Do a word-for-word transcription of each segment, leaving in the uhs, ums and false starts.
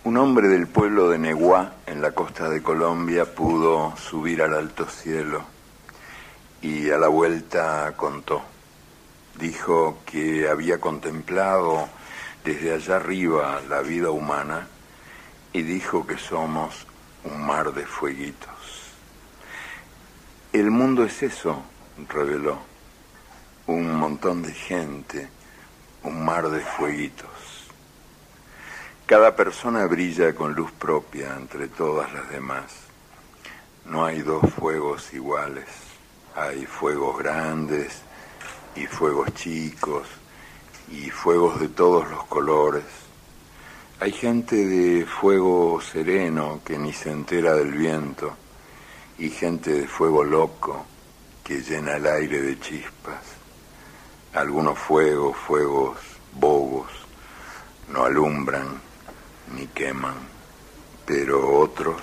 Un hombre del pueblo de Neguá, en la costa de Colombia, pudo subir al alto cielo y a la vuelta contó. Dijo que había contemplado desde allá arriba la vida humana y dijo que somos un mar de fueguitos. El mundo es eso, reveló, un montón de gente, un mar de fueguitos. Cada persona brilla con luz propia entre todas las demás. No hay dos fuegos iguales. Hay fuegos grandes y fuegos chicos y fuegos de todos los colores. Hay gente de fuego sereno que ni se entera del viento y gente de fuego loco que llena el aire de chispas. Algunos fuegos, fuegos bobos, no alumbran ni queman, pero otros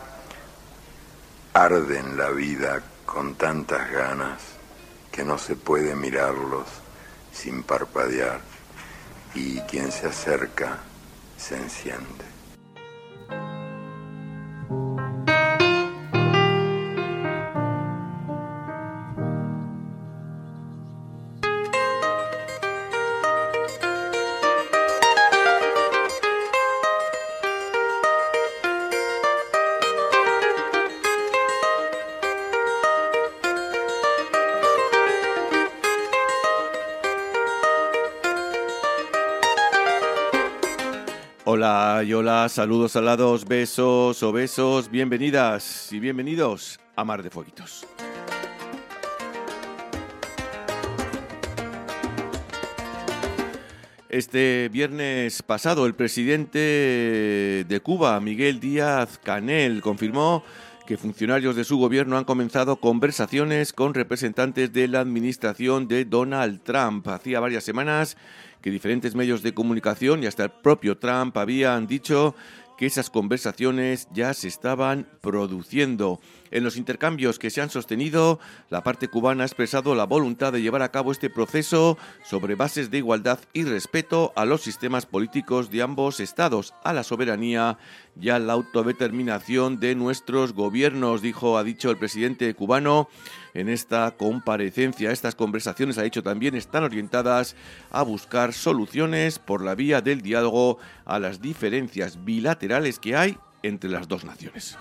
arden la vida con tantas ganas que no se puede mirarlos sin parpadear, y quien se acerca se enciende. Hola y hola, saludos alados, besos o besos, bienvenidas y bienvenidos a Mar de Fueguitos. Este viernes pasado, el presidente de Cuba, Miguel Díaz-Canel, confirmó que funcionarios de su gobierno han comenzado conversaciones con representantes de la administración de Donald Trump. Hacía varias semanas que diferentes medios de comunicación y hasta el propio Trump habían dicho que esas conversaciones ya se estaban produciendo. En los intercambios que se han sostenido, la parte cubana ha expresado la voluntad de llevar a cabo este proceso sobre bases de igualdad y respeto a los sistemas políticos de ambos estados, a la soberanía y a la autodeterminación de nuestros gobiernos, dijo, ha dicho el presidente cubano en esta comparecencia. Estas conversaciones, ha dicho también, están orientadas a buscar soluciones por la vía del diálogo a las diferencias bilaterales que hay entre las dos naciones.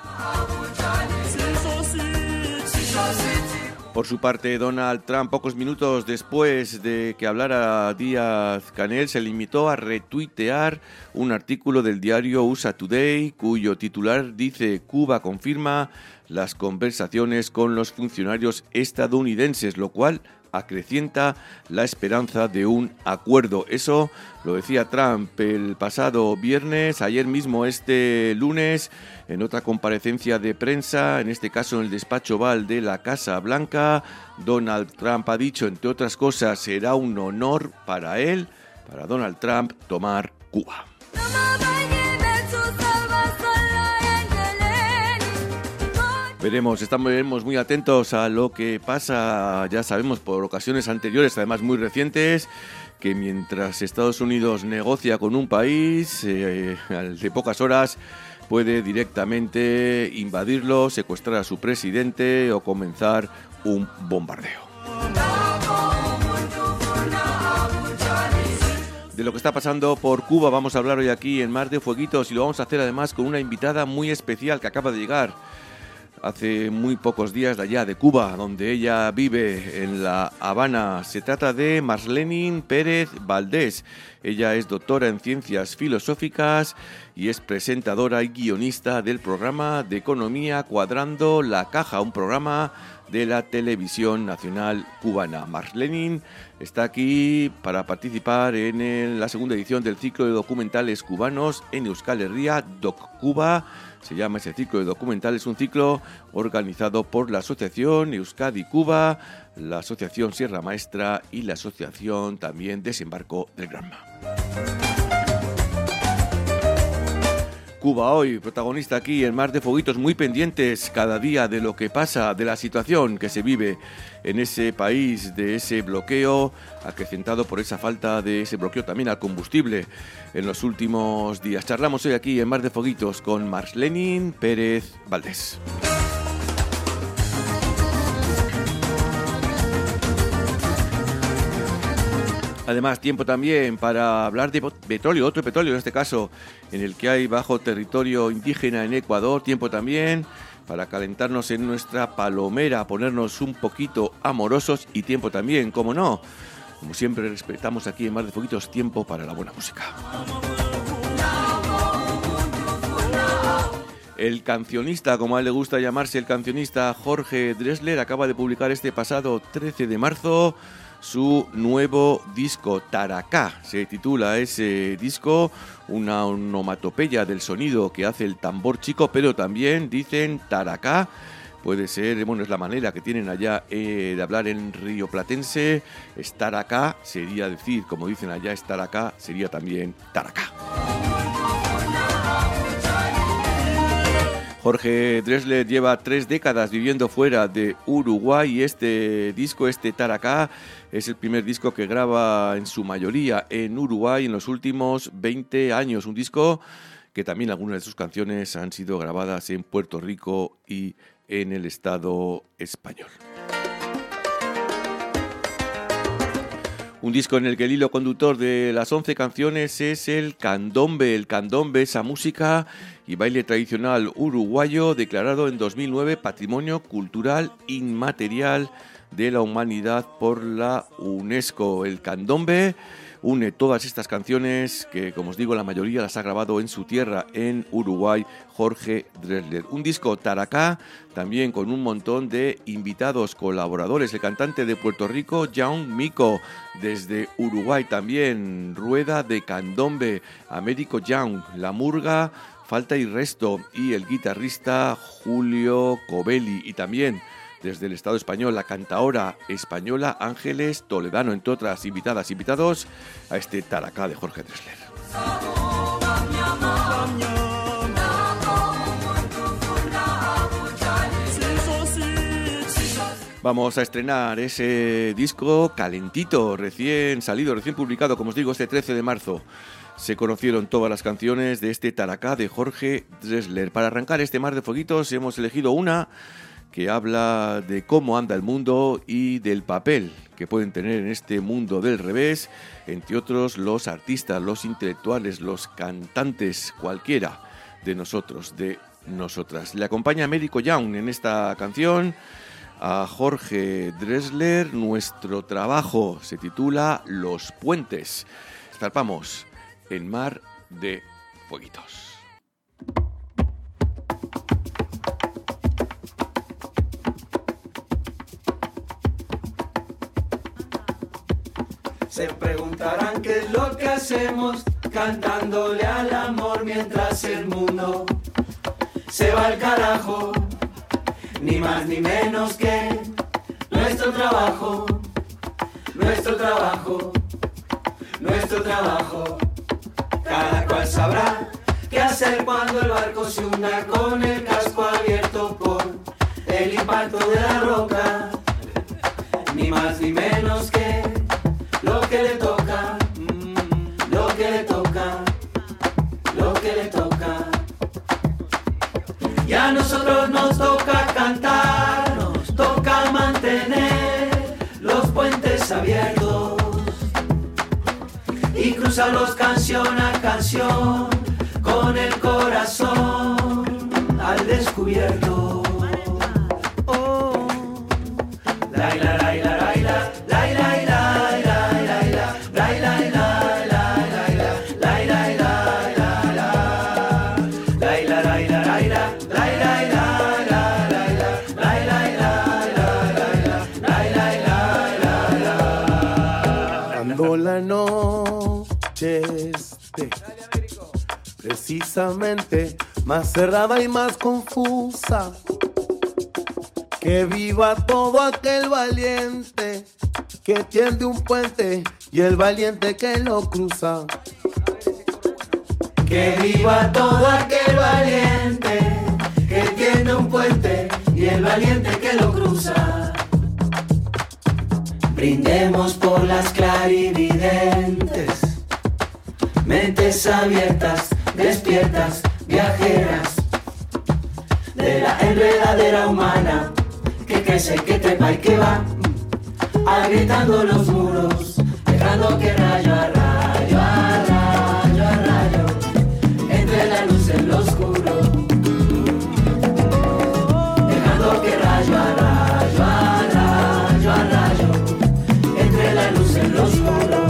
Por su parte, Donald Trump, pocos minutos después de que hablara Díaz-Canel, se limitó a retuitear un artículo del diario U S A Today, cuyo titular dice: Cuba confirma las conversaciones con los funcionarios estadounidenses, lo cual acrecienta la esperanza de un acuerdo. Eso lo decía Trump el pasado viernes. Ayer mismo, este lunes, en otra comparecencia de prensa, en este caso en el despacho Oval de la Casa Blanca, Donald Trump ha dicho, entre otras cosas, será un honor para él, para Donald Trump, tomar Cuba. Veremos, estamos muy atentos a lo que pasa. Ya sabemos por ocasiones anteriores, además muy recientes, que mientras Estados Unidos negocia con un país, eh, de pocas horas puede directamente invadirlo, secuestrar a su presidente o comenzar un bombardeo. De lo que está pasando por Cuba vamos a hablar hoy aquí en Mar de Fueguitos, y lo vamos a hacer además con una invitada muy especial que acaba de llegar hace muy pocos días de allá de Cuba, donde ella vive, en La Habana. Se trata de Marlene Pérez Valdés. Ella es doctora en Ciencias Filosóficas y es presentadora y guionista del programa de economía Cuadrando la Caja, un programa de la Televisión Nacional Cubana. Marlene está aquí para participar en el, la segunda edición del ciclo de documentales cubanos en Euskal Herria, Doc Cuba. Se llama ese ciclo de documentales, un ciclo organizado por la Asociación Euskadi Cuba, la Asociación Sierra Maestra y la Asociación también Desembarco del Granma. Cuba hoy, protagonista aquí en Mar de Foguitos, muy pendientes cada día de lo que pasa, de la situación que se vive en ese país, de ese bloqueo, acrecentado por esa falta de ese bloqueo también al combustible en los últimos días. Charlamos hoy aquí en Mar de Foguitos con Marslenin Pérez Valdés. Además, tiempo también para hablar de petróleo, otro petróleo en este caso, en el que hay bajo territorio indígena en Ecuador. Tiempo también para calentarnos en nuestra palomera, ponernos un poquito amorosos. Y tiempo también, como no, como siempre respetamos aquí en Mar de Foguitos, tiempo para la buena música. El cancionista, como a él le gusta llamarse, el cancionista Jorge Drexler, acaba de publicar este pasado trece de marzo su nuevo disco, Taracá. Se titula ese disco, una onomatopeya del sonido que hace el tambor chico, pero también dicen Taracá. Puede ser, bueno, es la manera que tienen allá eh, de hablar en rioplatense. Estar acá sería decir, como dicen allá, estar acá sería también Taracá. Jorge Drexler lleva tres décadas viviendo fuera de Uruguay y este disco, este Taracá, es el primer disco que graba en su mayoría en Uruguay en los últimos veinte años. Un disco que también algunas de sus canciones han sido grabadas en Puerto Rico y en el Estado español. Un disco en el que el hilo conductor de las once canciones es el candombe. El candombe, esa música y baile tradicional uruguayo declarado en dos mil nueve Patrimonio Cultural Inmaterial de la Humanidad por la UNESCO. El candombe une todas estas canciones que, como os digo, la mayoría las ha grabado en su tierra, en Uruguay, Jorge Drexler. Un disco Taracá, también con un montón de invitados colaboradores. El cantante de Puerto Rico, Young Mico, desde Uruguay también, Rueda de Candombe, Américo Young, La Murga, Falta y Resto, y el guitarrista Julio Covelli, y también desde el Estado español, la cantaora española Ángeles Toledano, entre otras invitadas e invitados a este Taracá de Jorge Drexler. Vamos a estrenar ese disco calentito, recién salido, recién publicado, como os digo, este trece de marzo. Se conocieron todas las canciones de este Taracá de Jorge Drexler. Para arrancar este Mar de Foguitos hemos elegido una que habla de cómo anda el mundo y del papel que pueden tener en este mundo del revés, entre otros los artistas, los intelectuales, los cantantes, cualquiera de nosotros, de nosotras. Le acompaña Américo Young en esta canción, a Jorge Drexler. Nuestro trabajo se titula Los Puentes. Zarpamos en Mar de Foguitos. Se preguntarán qué es lo que hacemos, cantándole al amor mientras el mundo se va al carajo. Ni más ni menos que nuestro trabajo, nuestro trabajo, nuestro trabajo. Cada cual sabrá qué hacer cuando el barco se hunda con el casco abierto por el impacto de la roca. Ni más ni menos que lo que le toca, lo que le toca, lo que le toca. Y a nosotros nos toca cantar, nos toca mantener los puentes abiertos y cruzarlos canción a canción con el corazón al descubierto. Oh, la la la la la la la la. La noche esté precisamente más cerrada y más confusa, que viva todo aquel valiente que tiende un puente y el valiente que lo cruza, Que viva todo aquel valiente que tiene un puente y el valiente que lo cruza. Brindemos por las clarividentes, mentes abiertas, despiertas, viajeras, de la enredadera humana que crece, que trepa y que va agrietando los muros, dejando que rayo a rayo, a rayo, a rayo, entre la luz en lo oscuro, dejando que rayo a rayo, a rayo, a rayo, entre la luz en lo oscuro,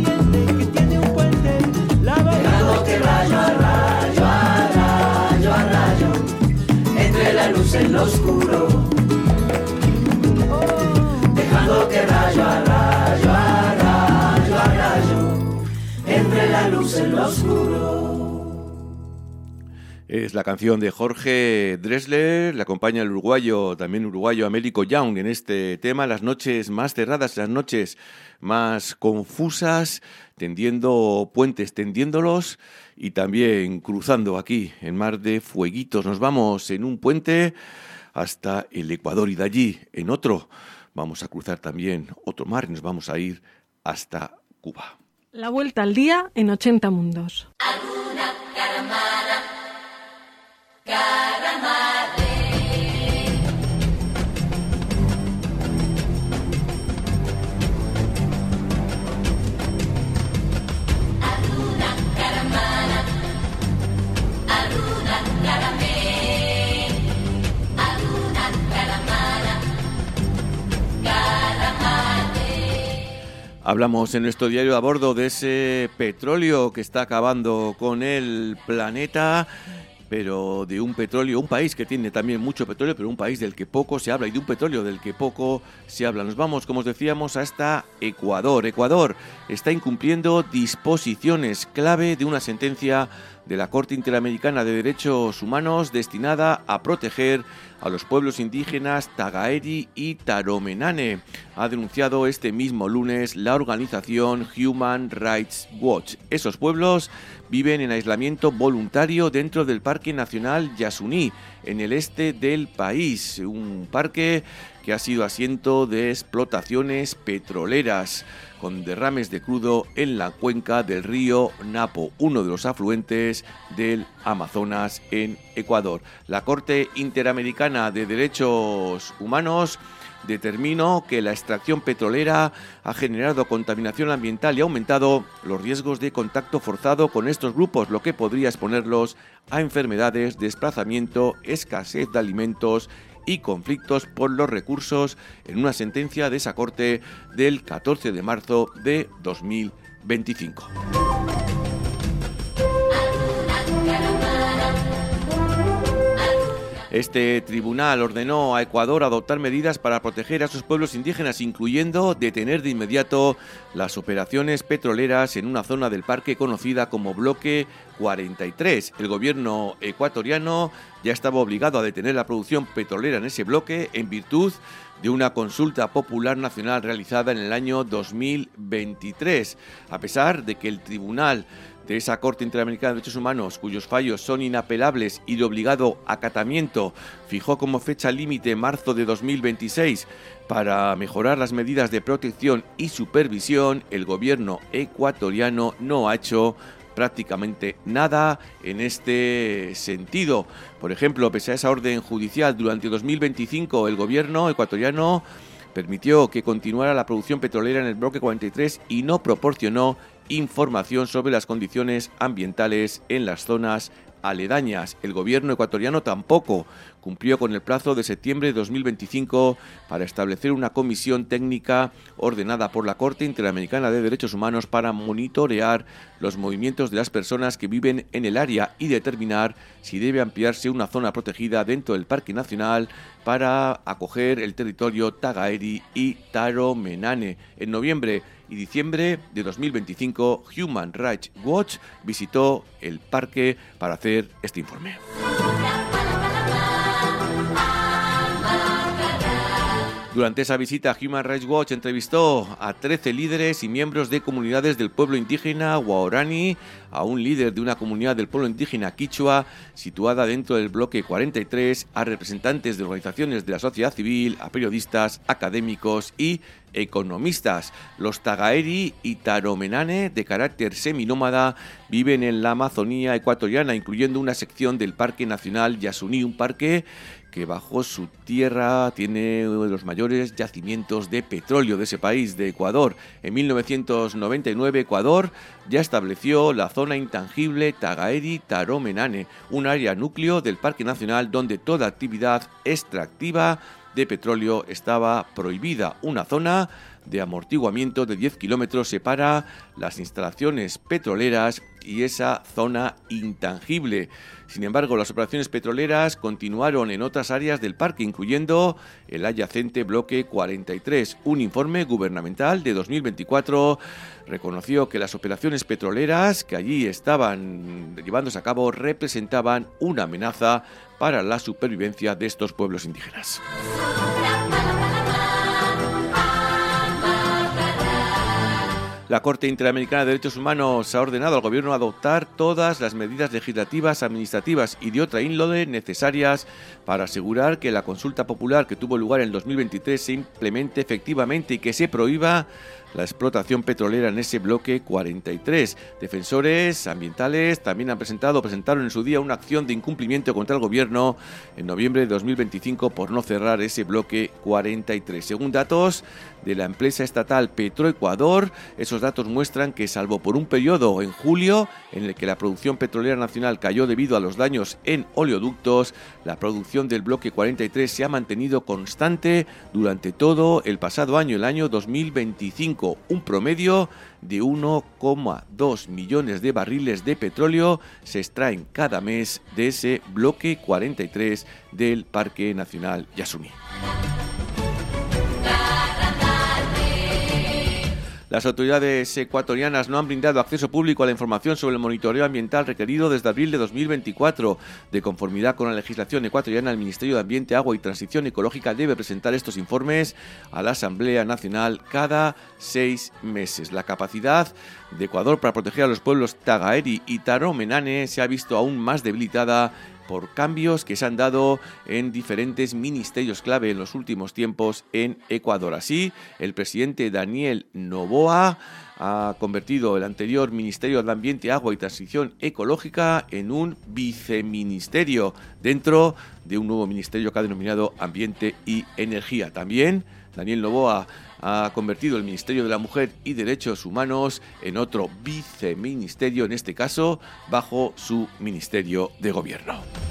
dejando que rayo a rayo, a rayo, a rayo, entre la luz en lo oscuro, dejando que rayo a rayo, a rayo, a rayo, entre la luz en lo oscuro. Es la canción de Jorge Drexler, le acompaña el uruguayo, también uruguayo Américo Young en este tema, las noches más cerradas, las noches más confusas, tendiendo puentes, tendiéndolos y también cruzando aquí en Mar de Fueguitos. Nos vamos en un puente hasta el Ecuador y de allí en otro vamos a cruzar también otro mar y nos vamos a ir hasta Cuba. La vuelta al día en ochenta mundos. Alguna caramana, caramare. Alguna caramana, alguna caramé, alguna caramana, caramare. Hablamos en nuestro diario a bordo de ese petróleo que está acabando con el planeta, pero de un petróleo, un país que tiene también mucho petróleo, pero un país del que poco se habla y de un petróleo del que poco se habla. Nos vamos, como os decíamos, hasta Ecuador. Ecuador está incumpliendo disposiciones clave de una sentencia de la Corte Interamericana de Derechos Humanos destinada a proteger a los pueblos indígenas Tagaeri y Taromenane. Ha denunciado este mismo lunes la organización Human Rights Watch. Esos pueblos viven en aislamiento voluntario dentro del Parque Nacional Yasuní, en el este del país, un parque que ha sido asiento de explotaciones petroleras, con derrames de crudo en la cuenca del río Napo, uno de los afluentes del Amazonas en Ecuador. La Corte Interamericana de Derechos Humanos determinó que la extracción petrolera ha generado contaminación ambiental y ha aumentado los riesgos de contacto forzado con estos grupos, lo que podría exponerlos a enfermedades, desplazamiento, escasez de alimentos y conflictos por los recursos, en una sentencia de esa Corte del catorce de marzo de dos mil veinticinco. Este tribunal ordenó a Ecuador adoptar medidas para proteger a sus pueblos indígenas, incluyendo detener de inmediato las operaciones petroleras en una zona del parque conocida como Bloque cuarenta y tres. El gobierno ecuatoriano ya estaba obligado a detener la producción petrolera en ese bloque en virtud de una consulta popular nacional realizada en el año dos mil veintitrés, a pesar de que el tribunal de esa Corte Interamericana de Derechos Humanos, cuyos fallos son inapelables y de obligado acatamiento, fijó como fecha límite marzo de dos mil veintiséis para mejorar las medidas de protección y supervisión. El gobierno ecuatoriano no ha hecho prácticamente nada en este sentido. Por ejemplo, pese a esa orden judicial, durante dos mil veinticinco el gobierno ecuatoriano permitió que continuara la producción petrolera en el bloque cuarenta y tres y no proporcionó información sobre las condiciones ambientales en las zonas aledañas. El gobierno ecuatoriano tampoco cumplió con el plazo de septiembre de dos mil veinticinco para establecer una comisión técnica ordenada por la Corte Interamericana de Derechos Humanos para monitorear los movimientos de las personas que viven en el área y determinar si debe ampliarse una zona protegida dentro del Parque Nacional para acoger el territorio Tagaeri y Taromenane. En noviembre y diciembre de dos mil veinticinco, Human Rights Watch visitó el parque para hacer este informe. Durante esa visita, Human Rights Watch entrevistó a trece líderes y miembros de comunidades del pueblo indígena Waorani, a un líder de una comunidad del pueblo indígena quichua situada dentro del bloque cuarenta y tres, a representantes de organizaciones de la sociedad civil, a periodistas, académicos y economistas. Los Tagaeri y Taromenane, de carácter seminómada, viven en la Amazonía ecuatoriana, incluyendo una sección del Parque Nacional Yasuní, un parque que bajo su tierra tiene uno de los mayores yacimientos de petróleo de ese país, de Ecuador. En mil novecientos noventa y nueve, Ecuador ya estableció la zona intangible Tagaeri-Taromenane, un área núcleo del Parque Nacional donde toda actividad extractiva de petróleo estaba prohibida. Una zona de amortiguamiento de diez kilómetros separa las instalaciones petroleras y esa zona intangible. Sin embargo, las operaciones petroleras continuaron en otras áreas del parque, incluyendo el adyacente bloque cuarenta y tres. Un informe gubernamental de dos mil veinticuatro reconoció que las operaciones petroleras que allí estaban llevándose a cabo representaban una amenaza para la supervivencia de estos pueblos indígenas. La Corte Interamericana de Derechos Humanos ha ordenado al Gobierno adoptar todas las medidas legislativas, administrativas y de otra índole necesarias para asegurar que la consulta popular que tuvo lugar en dos mil veintitrés se implemente efectivamente y que se prohíba la explotación petrolera en ese bloque cuarenta y tres. Defensores ambientales también han presentado, presentaron en su día una acción de incumplimiento contra el Gobierno en noviembre de dos mil veinticinco por no cerrar ese bloque cuarenta y tres. Según datos de la empresa estatal Petroecuador, esos datos muestran que, salvo por un periodo en julio en el que la producción petrolera nacional cayó debido a los daños en oleoductos, la producción del bloque cuarenta y tres se ha mantenido constante durante todo el pasado año, el año dos mil veinticinco. Un promedio de uno coma dos millones de barriles de petróleo se extraen cada mes de ese bloque cuarenta y tres del Parque Nacional Yasuní. Las autoridades ecuatorianas no han brindado acceso público a la información sobre el monitoreo ambiental requerido desde abril de dos mil veinticuatro. De conformidad con la legislación ecuatoriana, el Ministerio de Ambiente, Agua y Transición Ecológica debe presentar estos informes a la Asamblea Nacional cada seis meses. La capacidad de Ecuador para proteger a los pueblos Tagaeri y Taromenane se ha visto aún más debilitada por cambios que se han dado en diferentes ministerios clave en los últimos tiempos en Ecuador. Así, el presidente Daniel Noboa ha convertido el anterior Ministerio de Ambiente, Agua y Transición Ecológica en un viceministerio dentro de un nuevo ministerio que ha denominado Ambiente y Energía. También Daniel Noboa ha convertido el Ministerio de la Mujer y Derechos Humanos en otro viceministerio, en este caso bajo su Ministerio de Gobierno.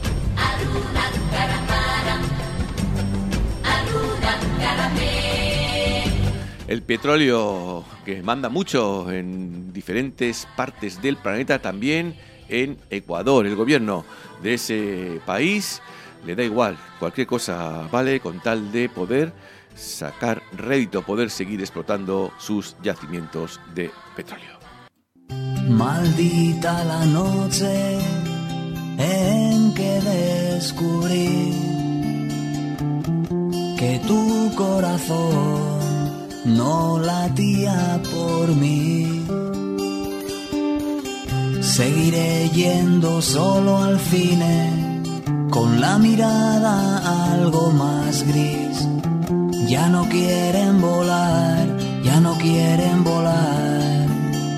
El petróleo, que manda mucho en diferentes partes del planeta, también en Ecuador. El gobierno de ese país le da igual, cualquier cosa vale con tal de poder sacar rédito, poder seguir explotando sus yacimientos de petróleo. Maldita la noche en que descubrí que tu corazón no latía por mí. Seguiré yendo solo al cine con la mirada algo más gris. Ya no quieren volar, ya no quieren volar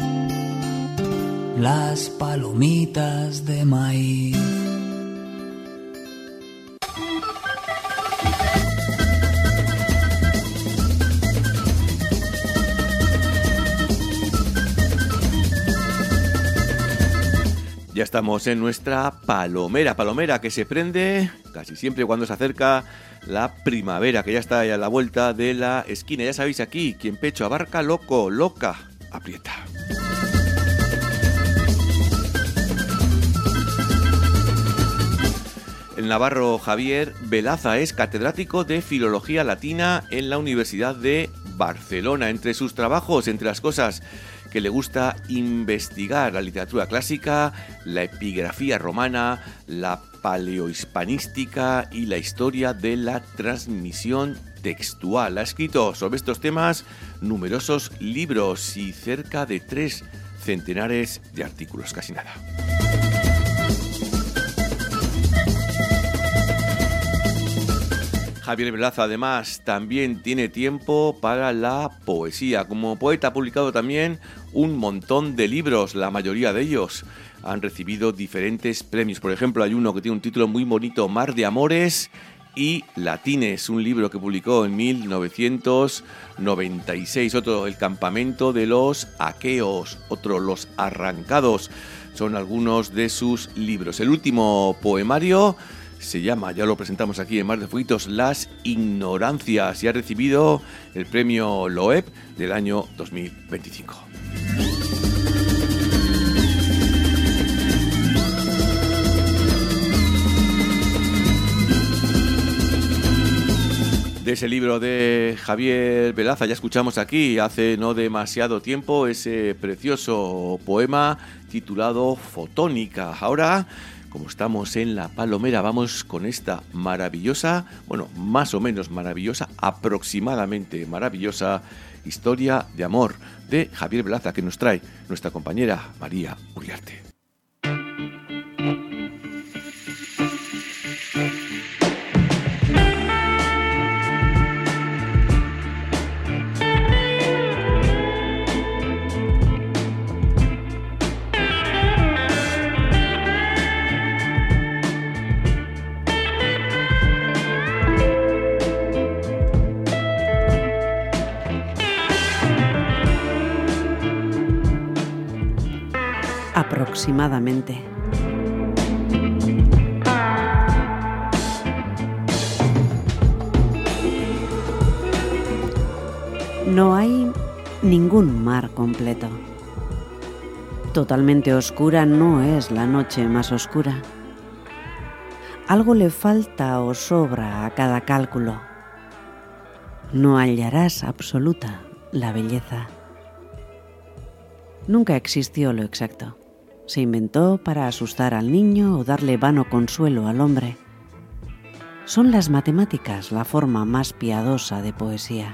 las palomitas de maíz. Ya estamos en nuestra palomera, palomera que se prende casi siempre cuando se acerca la primavera, que ya está a la vuelta de la esquina. Ya sabéis, aquí, quien pecho abarca, loco, loca, aprieta. El navarro Javier Velaza es catedrático de Filología Latina en la Universidad de Barcelona. Entre sus trabajos, entre las cosas que le gusta investigar, la literatura clásica, la epigrafía romana, la paleohispanística y la historia de la transmisión textual. Ha escrito sobre estos temas numerosos libros y cerca de tres centenares de artículos, casi nada. Javier Velaza, además, también tiene tiempo para la poesía. Como poeta ha publicado también un montón de libros, la mayoría de ellos han recibido diferentes premios. Por ejemplo, hay uno que tiene un título muy bonito, Mar de Amores y Latines, un libro que publicó en mil novecientos noventa y seis. Otro, El Campamento de los Aqueos. Otro, Los Arrancados. Son algunos de sus libros. El último poemario se llama, ya lo presentamos aquí en Mar de Fuitos, Las Ignorancias, y ha recibido el premio Loeb del año dos mil veinticinco. De ese libro de Javier Velaza ya escuchamos aquí hace no demasiado tiempo ese precioso poema titulado Fotónica. Ahora, como estamos en La Palomera, vamos con esta maravillosa, bueno, más o menos maravillosa, aproximadamente maravillosa historia de amor de Javier Velaza, que nos trae nuestra compañera María Uriarte. Aproximadamente. No hay ningún mar completo. Totalmente oscura no es la noche más oscura. Algo le falta o sobra a cada cálculo. No hallarás absoluta la belleza. Nunca existió lo exacto. Se inventó para asustar al niño o darle vano consuelo al hombre. Son las matemáticas la forma más piadosa de poesía.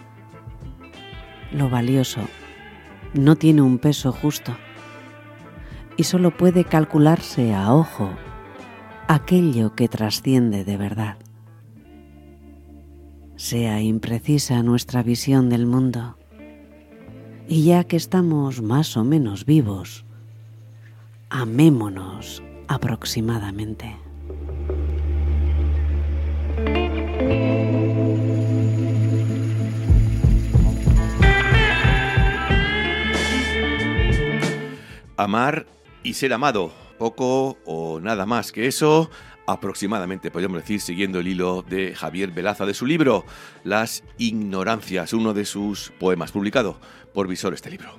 Lo valioso no tiene un peso justo y solo puede calcularse a ojo aquello que trasciende de verdad. Sea imprecisa nuestra visión del mundo, y ya que estamos más o menos vivos, amémonos aproximadamente. Amar y ser amado, poco o nada más que eso, aproximadamente, podríamos decir, siguiendo el hilo de Javier Velaza, de su libro Las Ignorancias, uno de sus poemas, publicado por Visor este libro.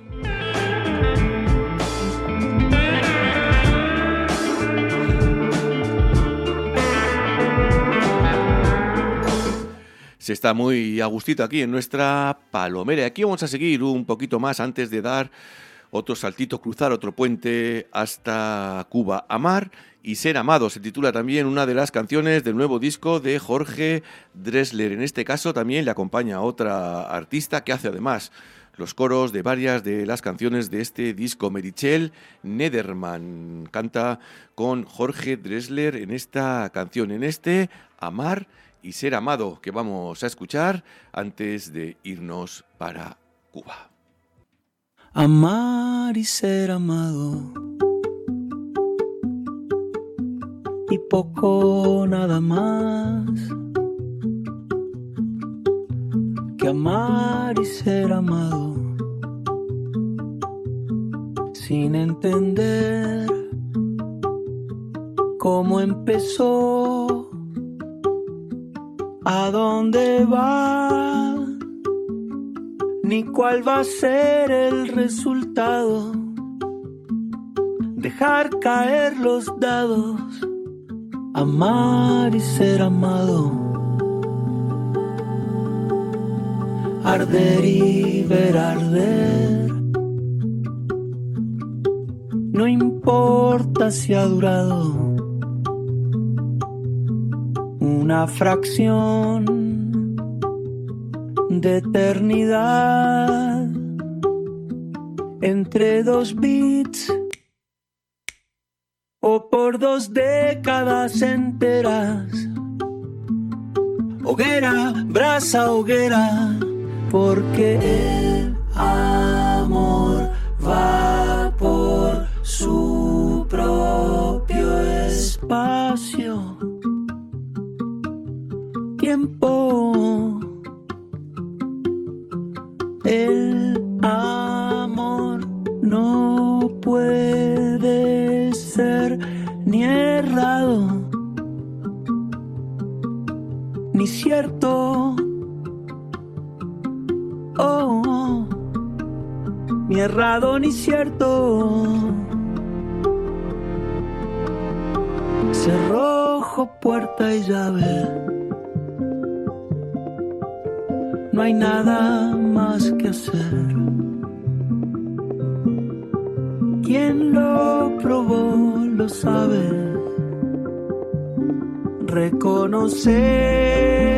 Se está muy a gustito aquí en nuestra Palomera. Aquí vamos a seguir un poquito más antes de dar otro saltito, cruzar otro puente hasta Cuba. Amar y ser amado se titula también una de las canciones del nuevo disco de Jorge Drexler. En este caso también le acompaña otra artista que hace además los coros de varias de las canciones de este disco. Meritxell Nederman canta con Jorge Drexler en esta canción, en este Amar y ser amado, que vamos a escuchar antes de irnos para Cuba. Amar y ser amado, y poco nada más que amar y ser amado, sin entender cómo empezó, a dónde va, ni cuál va a ser el resultado. Dejar caer los dados, amar y ser amado, arder y ver arder. No importa si ha durado una fracción de eternidad, entre dos beats o por dos décadas enteras. Hoguera, brasa, hoguera, porque el amor va por su propio espacio, tiempo. El amor no puede ser ni errado ni cierto, oh, oh, ni errado ni cierto. Cerrojo, puerta y llave, no hay nada más que hacer. Quien lo probó lo sabe. Reconocer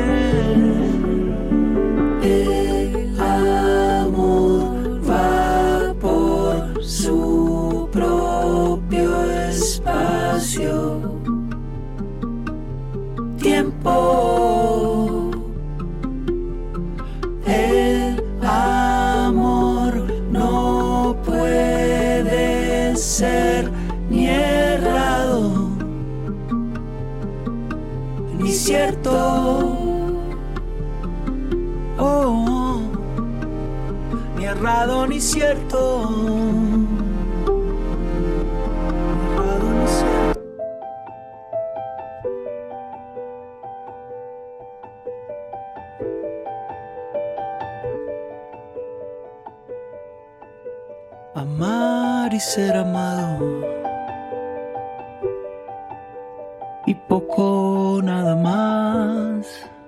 el amor va por su propio espacio, tiempo. El amor no puede ser ni errado ni cierto, oh, oh, ni errado ni cierto, ni errado ni cierto. Amar y ser amado, y poco nada más.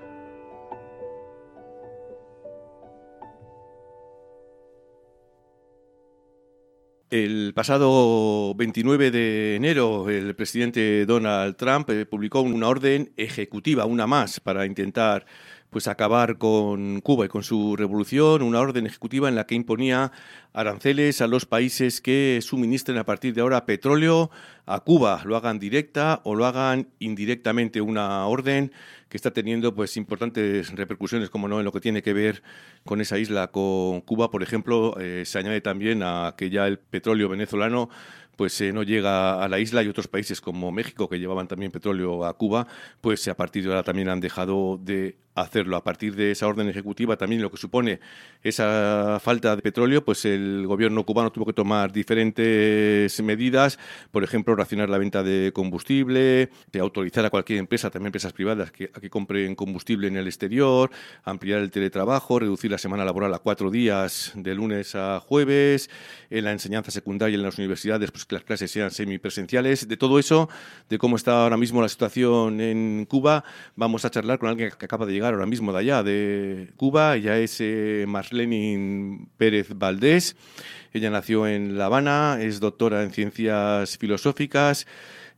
El pasado veintinueve de enero, el presidente Donald Trump eh, publicó una orden ejecutiva, una más, para intentar pues acabar con Cuba y con su revolución, una orden ejecutiva en la que imponía aranceles a los países que suministren a partir de ahora petróleo a Cuba, lo hagan directa o lo hagan indirectamente, una orden que está teniendo pues importantes repercusiones, como no, en lo que tiene que ver con esa isla, con Cuba. Por ejemplo, eh, se añade también a que ya el petróleo venezolano pues eh, no llega a la isla, y otros países como México, que llevaban también petróleo a Cuba, pues a partir de ahora también han dejado de hacerlo. A partir de esa orden ejecutiva, también lo que supone esa falta de petróleo, pues el gobierno cubano tuvo que tomar diferentes medidas, por ejemplo, racionar la venta de combustible, de autorizar a cualquier empresa, también empresas privadas, que, a que compren combustible en el exterior, ampliar el teletrabajo, reducir la semana laboral a cuatro días de lunes a jueves, en la enseñanza secundaria y en las universidades, pues que las clases sean semipresenciales. De todo eso, de cómo está ahora mismo la situación en Cuba, vamos a charlar con alguien que acaba de llegar ahora mismo de allá, de Cuba. Ella es eh, Marlene Pérez Valdés. Ella nació en La Habana, es doctora en Ciencias Filosóficas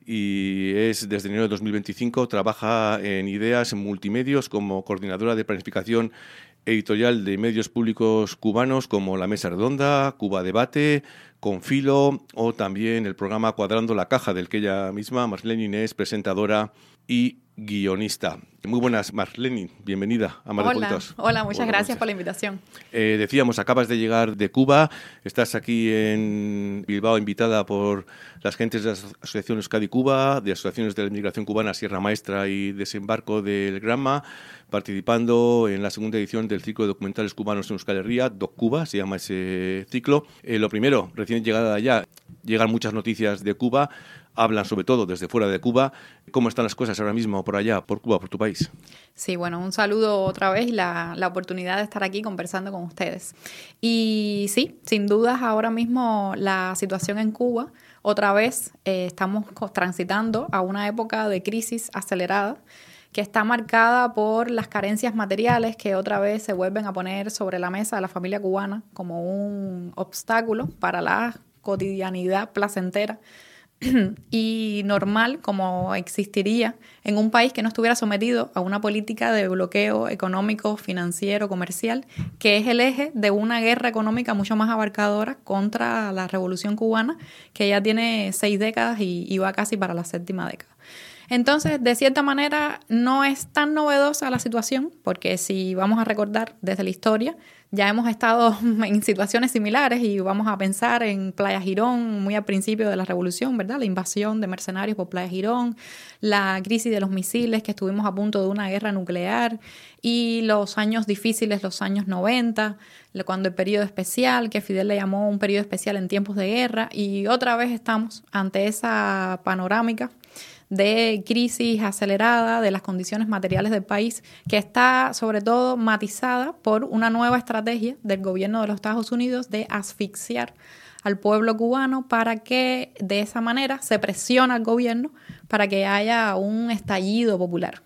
y es, desde enero de dos mil veinticinco, trabaja en Ideas Multimedios como coordinadora de planificación editorial de medios públicos cubanos como La Mesa Redonda, Cuba Debate, Confilo, o también el programa Cuadrando la Caja, del que ella misma, Marlene, es presentadora y guionista. Muy buenas, Marlene, bienvenida a Mar de Hola, Politos. hola, muchas Hola, gracias buenas. por la invitación. Eh, decíamos, acabas de llegar de Cuba, estás aquí en Bilbao invitada por las gentes de la Asociación Euskadi Cuba, de asociaciones de la inmigración cubana Sierra Maestra y Desembarco del Granma, participando en la segunda edición del ciclo de documentales cubanos en Euskal Herria, Doc Cuba, se llama ese ciclo. Eh, lo primero, recién llegada de allá, llegan muchas noticias de Cuba, hablan sobre todo desde fuera de Cuba. ¿Cómo están las cosas ahora mismo por allá, por Cuba, por tu país? Sí, bueno, un saludo otra vez y la, la oportunidad de estar aquí conversando con ustedes. Y sí, sin dudas ahora mismo la situación en Cuba, otra vez eh, estamos transitando a una época de crisis acelerada que está marcada por las carencias materiales que otra vez se vuelven a poner sobre la mesa de la familia cubana como un obstáculo para la cotidianidad placentera y normal como existiría en un país que no estuviera sometido a una política de bloqueo económico, financiero, comercial, que es el eje de una guerra económica mucho más abarcadora contra la Revolución Cubana, que ya tiene seis décadas y, y va casi para la séptima década. Entonces, de cierta manera, no es tan novedosa la situación, porque si vamos a recordar desde la historia, ya hemos estado en situaciones similares y vamos a pensar en Playa Girón, muy al principio de la revolución, ¿verdad? La invasión de mercenarios por Playa Girón, la crisis de los misiles, que estuvimos a punto de una guerra nuclear, y los años difíciles, los años noventa, cuando el periodo especial, que Fidel le llamó un periodo especial en tiempos de guerra, y otra vez estamos ante esa panorámica de crisis acelerada de las condiciones materiales del país, que está sobre todo matizada por una nueva estrategia del gobierno de los Estados Unidos de asfixiar al pueblo cubano, para que de esa manera se presiona al gobierno para que haya un estallido popular.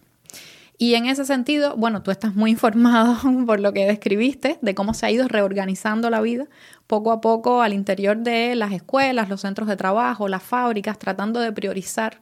Y en ese sentido, bueno, tú estás muy informado por lo que describiste, de cómo se ha ido reorganizando la vida poco a poco al interior de las escuelas, los centros de trabajo, las fábricas, tratando de priorizar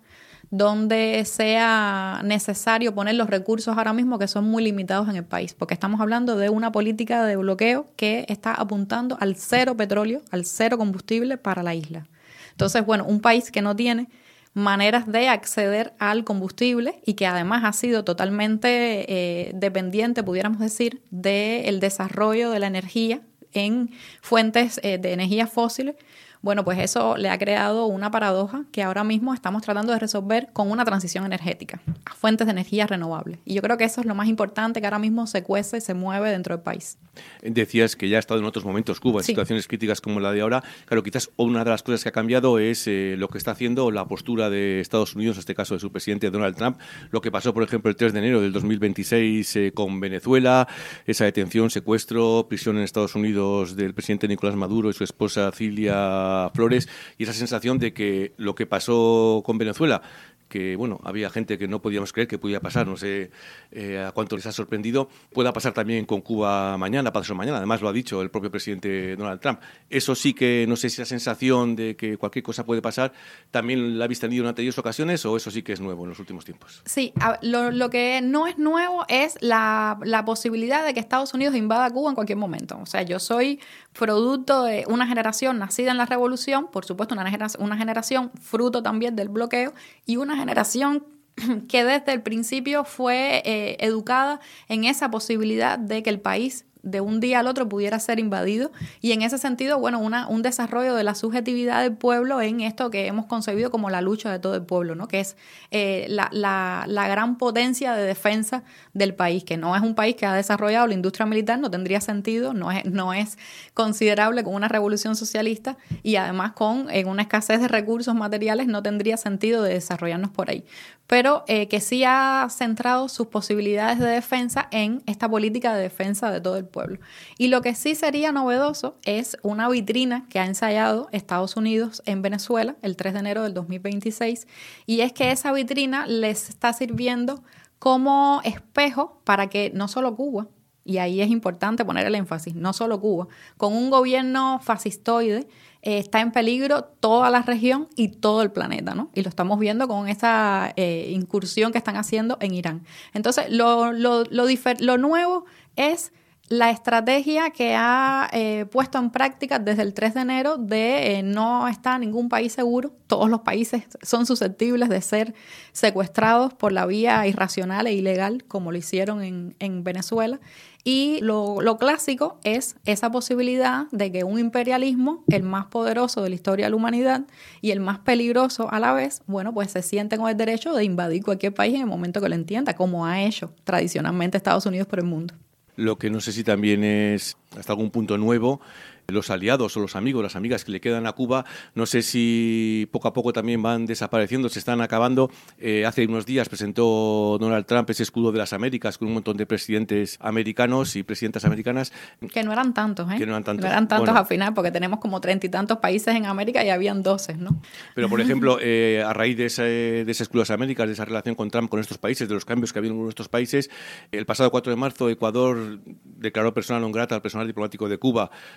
donde sea necesario poner los recursos ahora mismo, que son muy limitados en el país, porque estamos hablando de una política de bloqueo que está apuntando al cero petróleo, al cero combustible para la isla. Entonces, bueno, un país que no tiene maneras de acceder al combustible y que además ha sido totalmente eh, dependiente, pudiéramos decir, del desarrollo de la energía en fuentes eh, de energía fósiles. Bueno, pues eso le ha creado una paradoja que ahora mismo estamos tratando de resolver con una transición energética a fuentes de energía renovables. Y yo creo que eso es lo más importante, que ahora mismo se cuece y se mueve dentro del país. Decías que ya ha estado en otros momentos Cuba, en sí. situaciones críticas como la de ahora. Claro, quizás una de las cosas que ha cambiado es eh, lo que está haciendo la postura de Estados Unidos, en este caso de su presidente Donald Trump. Lo que pasó, por ejemplo, el tres de enero del dos mil veintiséis eh, con Venezuela, esa detención, secuestro, prisión en Estados Unidos del presidente Nicolás Maduro y su esposa Cilia Flores, y esa sensación de que lo que pasó con Venezuela, que bueno, había gente que no podíamos creer que podía pasar, no sé eh, a cuánto les ha sorprendido, pueda pasar también con Cuba mañana, pasado mañana, además lo ha dicho el propio presidente Donald Trump. Eso sí que no sé si la sensación de que cualquier cosa puede pasar también la habéis tenido en anteriores ocasiones, o eso sí que es nuevo en los últimos tiempos. Sí, a, lo, lo que no es nuevo es la, la posibilidad de que Estados Unidos invada Cuba en cualquier momento. O sea, yo soy producto de una generación nacida en la revolución, por supuesto una, genera- una generación fruto también del bloqueo, y una generación que desde el principio fue eh, educada en esa posibilidad de que el país de un día al otro pudiera ser invadido, y en ese sentido, bueno, una, un desarrollo de la subjetividad del pueblo en esto que hemos concebido como la lucha de todo el pueblo, ¿no? Que es eh, la, la, la gran potencia de defensa del país, que no es un país que ha desarrollado la industria militar, no tendría sentido, no es, no es considerable con una revolución socialista, y además con en una escasez de recursos materiales no tendría sentido de desarrollarnos por ahí. Pero eh, que sí ha centrado sus posibilidades de defensa en esta política de defensa de todo el pueblo. Y lo que sí sería novedoso es una vitrina que ha ensayado Estados Unidos en Venezuela el tres de enero del dos mil veintiséis, y es que esa vitrina les está sirviendo como espejo para que no solo Cuba, y ahí es importante poner el énfasis, no solo Cuba, con un gobierno fascistoide, Eh, está en peligro toda la región y todo el planeta, ¿no? Y lo estamos viendo con esa eh, incursión que están haciendo en Irán. Entonces, lo, lo, lo, difer- lo nuevo es la estrategia que ha eh, puesto en práctica desde el tres de enero de eh, no está ningún país seguro. Todos los países son susceptibles de ser secuestrados por la vía irracional e ilegal, como lo hicieron en, en Venezuela. Y lo, lo clásico es esa posibilidad de que un imperialismo, el más poderoso de la historia de la humanidad y el más peligroso a la vez, bueno, pues se siente con el derecho de invadir cualquier país en el momento que lo entienda, como ha hecho tradicionalmente Estados Unidos por el mundo. Lo que no sé si también es hasta algún punto nuevo, los aliados o los amigos, las amigas que le quedan a Cuba, no sé si poco a poco también van desapareciendo, se están acabando. Eh, hace unos días presentó Donald Trump ese escudo de las Américas con un montón de presidentes americanos y presidentas americanas. Que no eran tantos, ¿eh? Que no eran tantos. No eran tantos bueno, al final, porque tenemos como treinta y tantos países en América y habían doce, ¿no? Pero, por ejemplo, eh, a raíz de ese, de ese escudo de las Américas, de esa relación con Trump con estos países, de los cambios que ha habido en nuestros países, el pasado cuatro de marzo Ecuador declaró persona non grata al personal diplomático de Cuba. Tuvieron que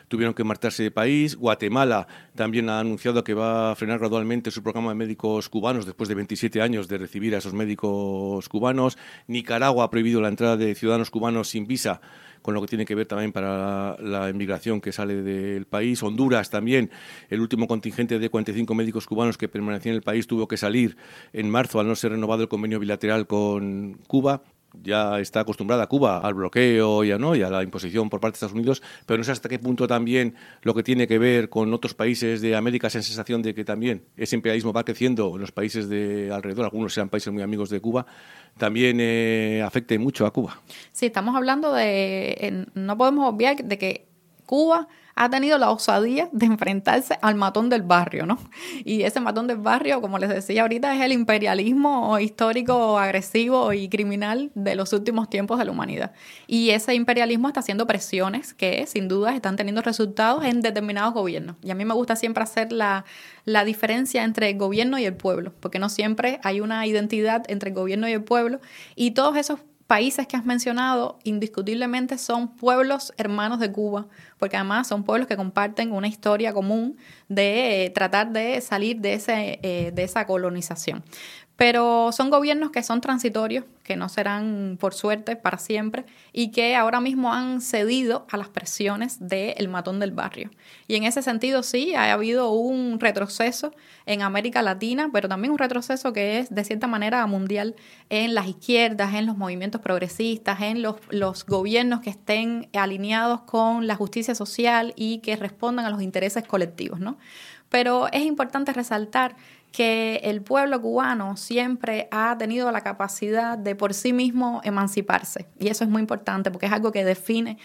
que marcharse de país. Guatemala también ha anunciado que va a frenar gradualmente su programa de médicos cubanos después de veintisiete años de recibir a esos médicos cubanos. Nicaragua ha prohibido la entrada de ciudadanos cubanos sin visa, con lo que tiene que ver también para la inmigración que sale del país. Honduras también, el último contingente de cuarenta y cinco médicos cubanos que permanecían en el país tuvo que salir en marzo al no ser renovado el convenio bilateral con Cuba. Ya está acostumbrada Cuba al bloqueo y a, ¿no? y a la imposición por parte de Estados Unidos, pero no sé hasta qué punto también lo que tiene que ver con otros países de América, esa sensación de que también ese imperialismo va creciendo en los países de alrededor, algunos sean países muy amigos de Cuba, también eh, afecte mucho a Cuba. Sí, estamos hablando de... eh, no podemos obviar de que Cuba ha tenido la osadía de enfrentarse al matón del barrio, ¿no? Y ese matón del barrio, como les decía ahorita, es el imperialismo histórico, agresivo y criminal de los últimos tiempos de la humanidad. Y ese imperialismo está haciendo presiones que, sin duda, están teniendo resultados en determinados gobiernos. Y a mí me gusta siempre hacer la, la diferencia entre el gobierno y el pueblo, porque no siempre hay una identidad entre el gobierno y el pueblo. Y todos esos países que has mencionado indiscutiblemente son pueblos hermanos de Cuba, porque además son pueblos que comparten una historia común de eh, tratar de salir de, ese, eh, de esa colonización. Pero son gobiernos que son transitorios, que no serán, por suerte, para siempre, y que ahora mismo han cedido a las presiones del matón del barrio. Y en ese sentido sí, ha habido un retroceso en América Latina, pero también un retroceso que es, de cierta manera, mundial en las izquierdas, en los movimientos progresistas, en los, los gobiernos que estén alineados con la justicia social y que respondan a los intereses colectivos, ¿no? Pero es importante resaltar que el pueblo cubano siempre ha tenido la capacidad de por sí mismo emanciparse. Y eso es muy importante porque es algo que define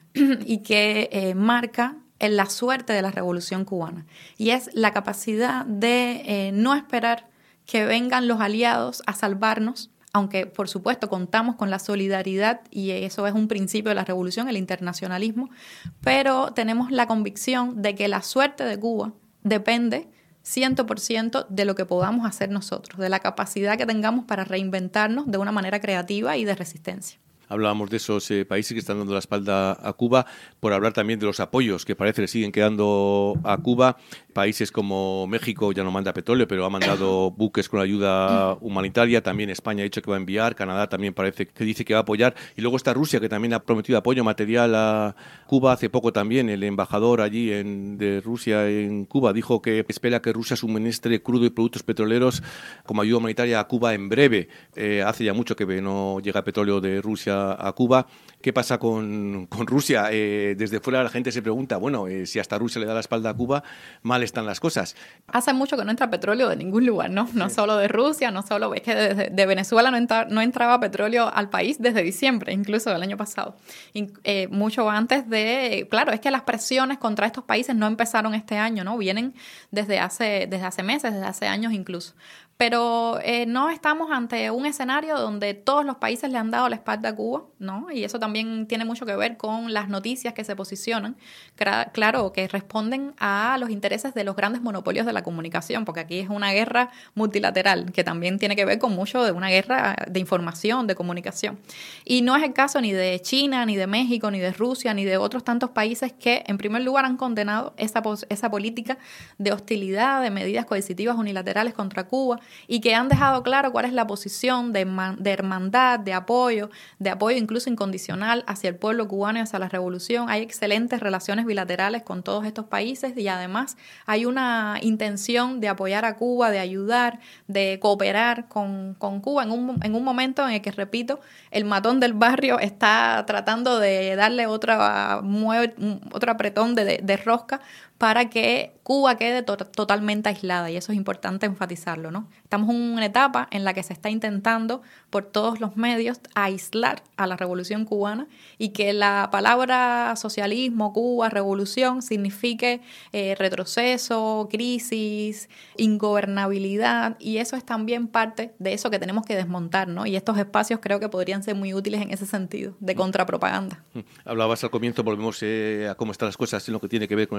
y que eh, marca en la suerte de la Revolución cubana. Y es la capacidad de eh, no esperar que vengan los aliados a salvarnos, aunque por supuesto contamos con la solidaridad y eso es un principio de la revolución, el internacionalismo, pero tenemos la convicción de que la suerte de Cuba depende cien por ciento de lo que podamos hacer nosotros, de la capacidad que tengamos para reinventarnos de una manera creativa y de resistencia. Hablábamos de esos eh, países que están dando la espalda a Cuba, por hablar también de los apoyos que parece que siguen quedando a Cuba. Países como México ya no manda petróleo, pero ha mandado buques con ayuda humanitaria. También España ha dicho que va a enviar. Canadá también parece que dice que va a apoyar. Y luego está Rusia, que también ha prometido apoyo material a Cuba. Hace poco también el embajador allí en, de Rusia en Cuba dijo que espera que Rusia suministre crudo y productos petroleros como ayuda humanitaria a Cuba en breve. Eh, hace ya mucho que no llega petróleo de Rusia a Cuba. ¿Qué pasa con, con Rusia? Eh, desde fuera la gente se pregunta, bueno, eh, si hasta Rusia le da la espalda a Cuba, mal están las cosas. Hace mucho que no entra petróleo de ningún lugar, ¿no? No sí. Solo de Rusia, no solo... Es que de, de Venezuela no, entra, no entraba petróleo al país desde diciembre, incluso del año pasado. Y, eh, mucho antes de... Claro, es que las presiones contra estos países no empezaron este año, ¿no? Vienen desde hace, desde hace meses, desde hace años incluso. Pero eh, no estamos ante un escenario donde todos los países le han dado la espalda a Cuba, ¿no? Y eso también tiene mucho que ver con las noticias que se posicionan, claro, que responden a los intereses de los grandes monopolios de la comunicación, porque aquí es una guerra multilateral, que también tiene que ver con mucho de una guerra de información, de comunicación. Y no es el caso ni de China, ni de México, ni de Rusia, ni de otros tantos países que, en primer lugar, han condenado esa, esa política de hostilidad, de medidas coercitivas unilaterales contra Cuba, y que han dejado claro cuál es la posición de, de hermandad, de apoyo, de apoyo incluso incondicional hacia el pueblo cubano y hacia la revolución. Hay excelentes relaciones bilaterales con todos estos países y además hay una intención de apoyar a Cuba, de ayudar, de cooperar con, con Cuba en un, en un momento en el que, repito, el matón del barrio está tratando de darle otra, otro apretón de, de, de rosca para que Cuba quede to- totalmente aislada, y eso es importante enfatizarlo, ¿no? Estamos en una etapa en la que se está intentando por todos los medios aislar a la revolución cubana y que la palabra socialismo, Cuba, revolución signifique eh, retroceso, crisis, ingobernabilidad, y eso es también parte de eso que tenemos que desmontar, ¿no? Y estos espacios creo que podrían ser muy útiles en ese sentido, de contrapropaganda. Hablabas al comienzo, volvemos eh, a cómo están las cosas en lo que tiene que ver con el día a día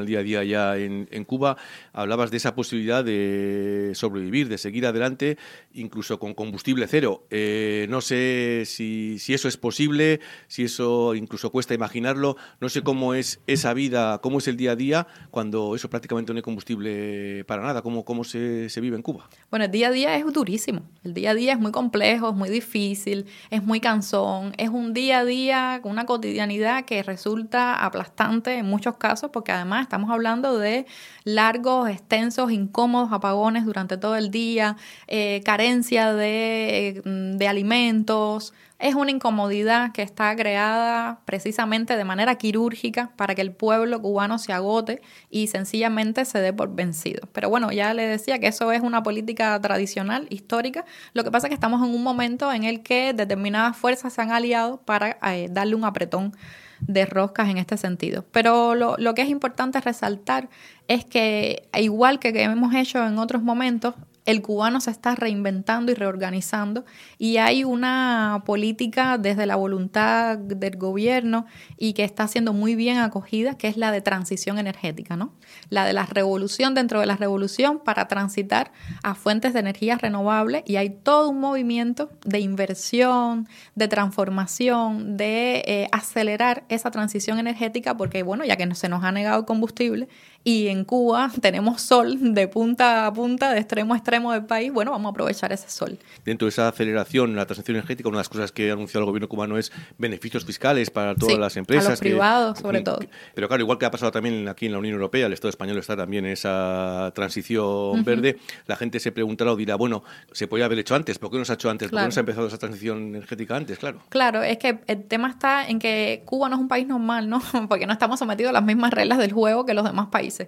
allá en, en Cuba. Hablabas de esa posibilidad de sobrevivir, de seguir adelante, incluso con combustible cero. Eh, no sé si, si eso es posible, si eso incluso cuesta imaginarlo. No sé cómo es esa vida, cómo es el día a día cuando eso prácticamente no hay combustible para nada. ¿Cómo, cómo se, se vive en Cuba? Bueno, el día a día es durísimo. El día a día es muy complejo, es muy difícil, es muy cansón. Es un día a día con una cotidianidad que resulta aplastante en muchos casos, porque además estamos hablando de largos, extensos, incómodos apagones durante todo el día, eh, carencia de, de alimentos. Es una incomodidad que está creada precisamente de manera quirúrgica para que el pueblo cubano se agote y sencillamente se dé por vencido. Pero bueno, ya le decía que eso es una política tradicional, histórica. Lo que pasa es que estamos en un momento en el que determinadas fuerzas se han aliado para eh, darle un apretón de roscas en este sentido. Pero lo, lo que es importante resaltar es que, igual que, que hemos hecho en otros momentos, el cubano se está reinventando y reorganizando y hay una política desde la voluntad del gobierno y que está siendo muy bien acogida, que es la de transición energética, ¿no? La de la revolución dentro de la revolución para transitar a fuentes de energía renovable, y hay todo un movimiento de inversión, de transformación, de eh, acelerar esa transición energética porque, bueno, ya que se nos ha negado el combustible y en Cuba tenemos sol de punta a punta, de extremo a extremo del país, bueno, vamos a aprovechar ese sol. Dentro de esa aceleración, la transición energética, una de las cosas que ha anunciado el gobierno cubano es beneficios fiscales para todas sí, las empresas. A los que, privados, sobre todo. Que, pero claro, igual que ha pasado también aquí en la Unión Europea, el Estado español está también en esa transición uh-huh. verde, la gente se preguntará o dirá, bueno, se podía haber hecho antes, ¿por qué no se ha hecho antes? Claro. ¿Por qué no se ha empezado esa transición energética antes? Claro. Claro, es que el tema está en que Cuba no es un país normal, ¿no? Porque no estamos sometidos a las mismas reglas del juego que los demás países.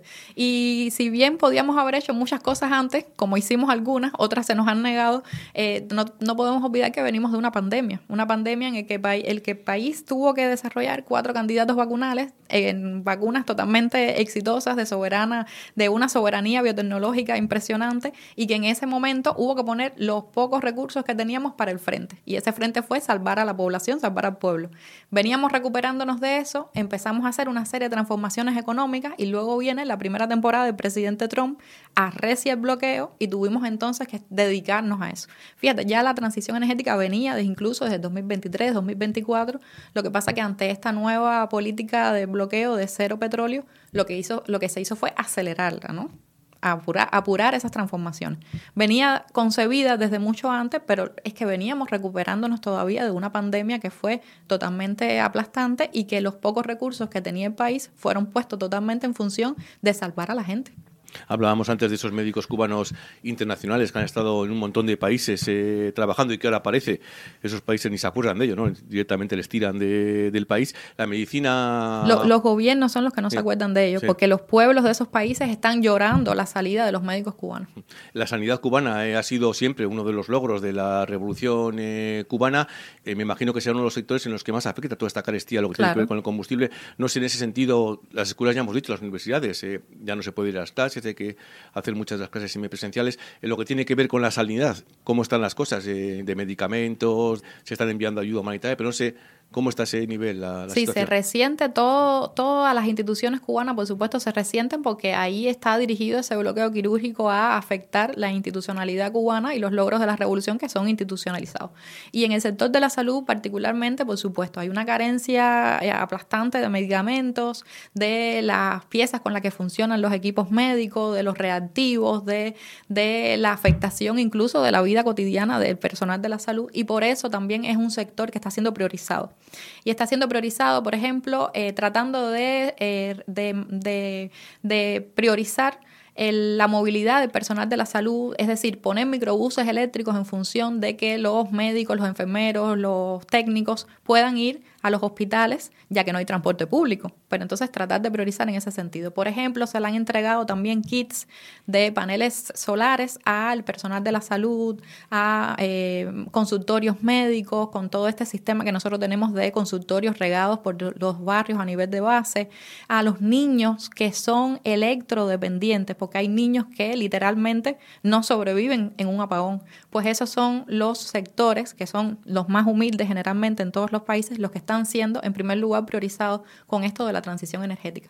Y si bien podíamos haber hecho muchas cosas antes, como hicimos algunas, otras se nos han negado, eh, no, no podemos olvidar que venimos de una pandemia, una pandemia en el que el que el país tuvo que desarrollar cuatro candidatos vacunales en vacunas totalmente exitosas de soberana, de una soberanía biotecnológica impresionante, y que en ese momento hubo que poner los pocos recursos que teníamos para el frente, y ese frente fue salvar a la población, salvar al pueblo. Veníamos recuperándonos de eso, empezamos a hacer una serie de transformaciones económicas y luego viene la primera temporada del presidente Trump, arrecia el bloqueo y tuvimos entonces que dedicarnos a eso. Fíjate, ya la transición energética venía desde incluso desde dos mil veintitrés, dos mil veinticuatro, lo que pasa que ante esta nueva política de bloqueo de cero petróleo, lo que hizo, lo que se hizo fue acelerarla, ¿no? Apurar, apurar esas transformaciones. Venía concebida desde mucho antes, pero es que veníamos recuperándonos todavía de una pandemia que fue totalmente aplastante y que los pocos recursos que tenía el país fueron puestos totalmente en función de salvar a la gente. Hablábamos antes de esos médicos cubanos internacionales que han estado en un montón de países eh, trabajando y que ahora parece esos países ni se acuerdan de ello, ¿no? Directamente les tiran de, del país. La medicina... Lo, los gobiernos son los que no sí. se acuerdan de ello, sí. porque los pueblos de esos países están llorando la salida de los médicos cubanos. La sanidad cubana eh, ha sido siempre uno de los logros de la revolución eh, cubana. Eh, me imagino que sea uno de los sectores en los que más afecta toda esta carestía, lo que claro. tiene que ver con el combustible. No sé, en ese sentido, las escuelas, ya hemos dicho, las universidades, eh, ya no se puede ir a las clases, hay que hacer muchas de las clases semipresenciales. En lo que tiene que ver con la sanidad, cómo están las cosas, eh, de medicamentos, se están enviando ayuda humanitaria, pero no sé cómo está ese nivel, la, la sí, situación. Se resiente todo, todas las instituciones cubanas, por supuesto, se resienten porque ahí está dirigido ese bloqueo quirúrgico a afectar la institucionalidad cubana y los logros de la revolución que son institucionalizados. Y en el sector de la salud particularmente, por supuesto, hay una carencia aplastante de medicamentos, de las piezas con las que funcionan los equipos médicos, de los reactivos, de, de la afectación incluso de la vida cotidiana del personal de la salud, y por eso también es un sector que está siendo priorizado. Y está siendo priorizado, por ejemplo, eh, tratando de, eh, de, de, de priorizar el, la movilidad del personal de la salud, es decir, poner microbuses eléctricos en función de que los médicos, los enfermeros, los técnicos puedan ir a los hospitales, ya que no hay transporte público. Pero entonces tratar de priorizar en ese sentido. Por ejemplo, se le han entregado también kits de paneles solares al personal de la salud, a eh, consultorios médicos, con todo este sistema que nosotros tenemos de consultorios regados por los barrios a nivel de base, a los niños que son electrodependientes, porque hay niños que literalmente no sobreviven en un apagón. Pues esos son los sectores que son los más humildes generalmente en todos los países, los que están siendo en primer lugar priorizados con esto de la transición energética.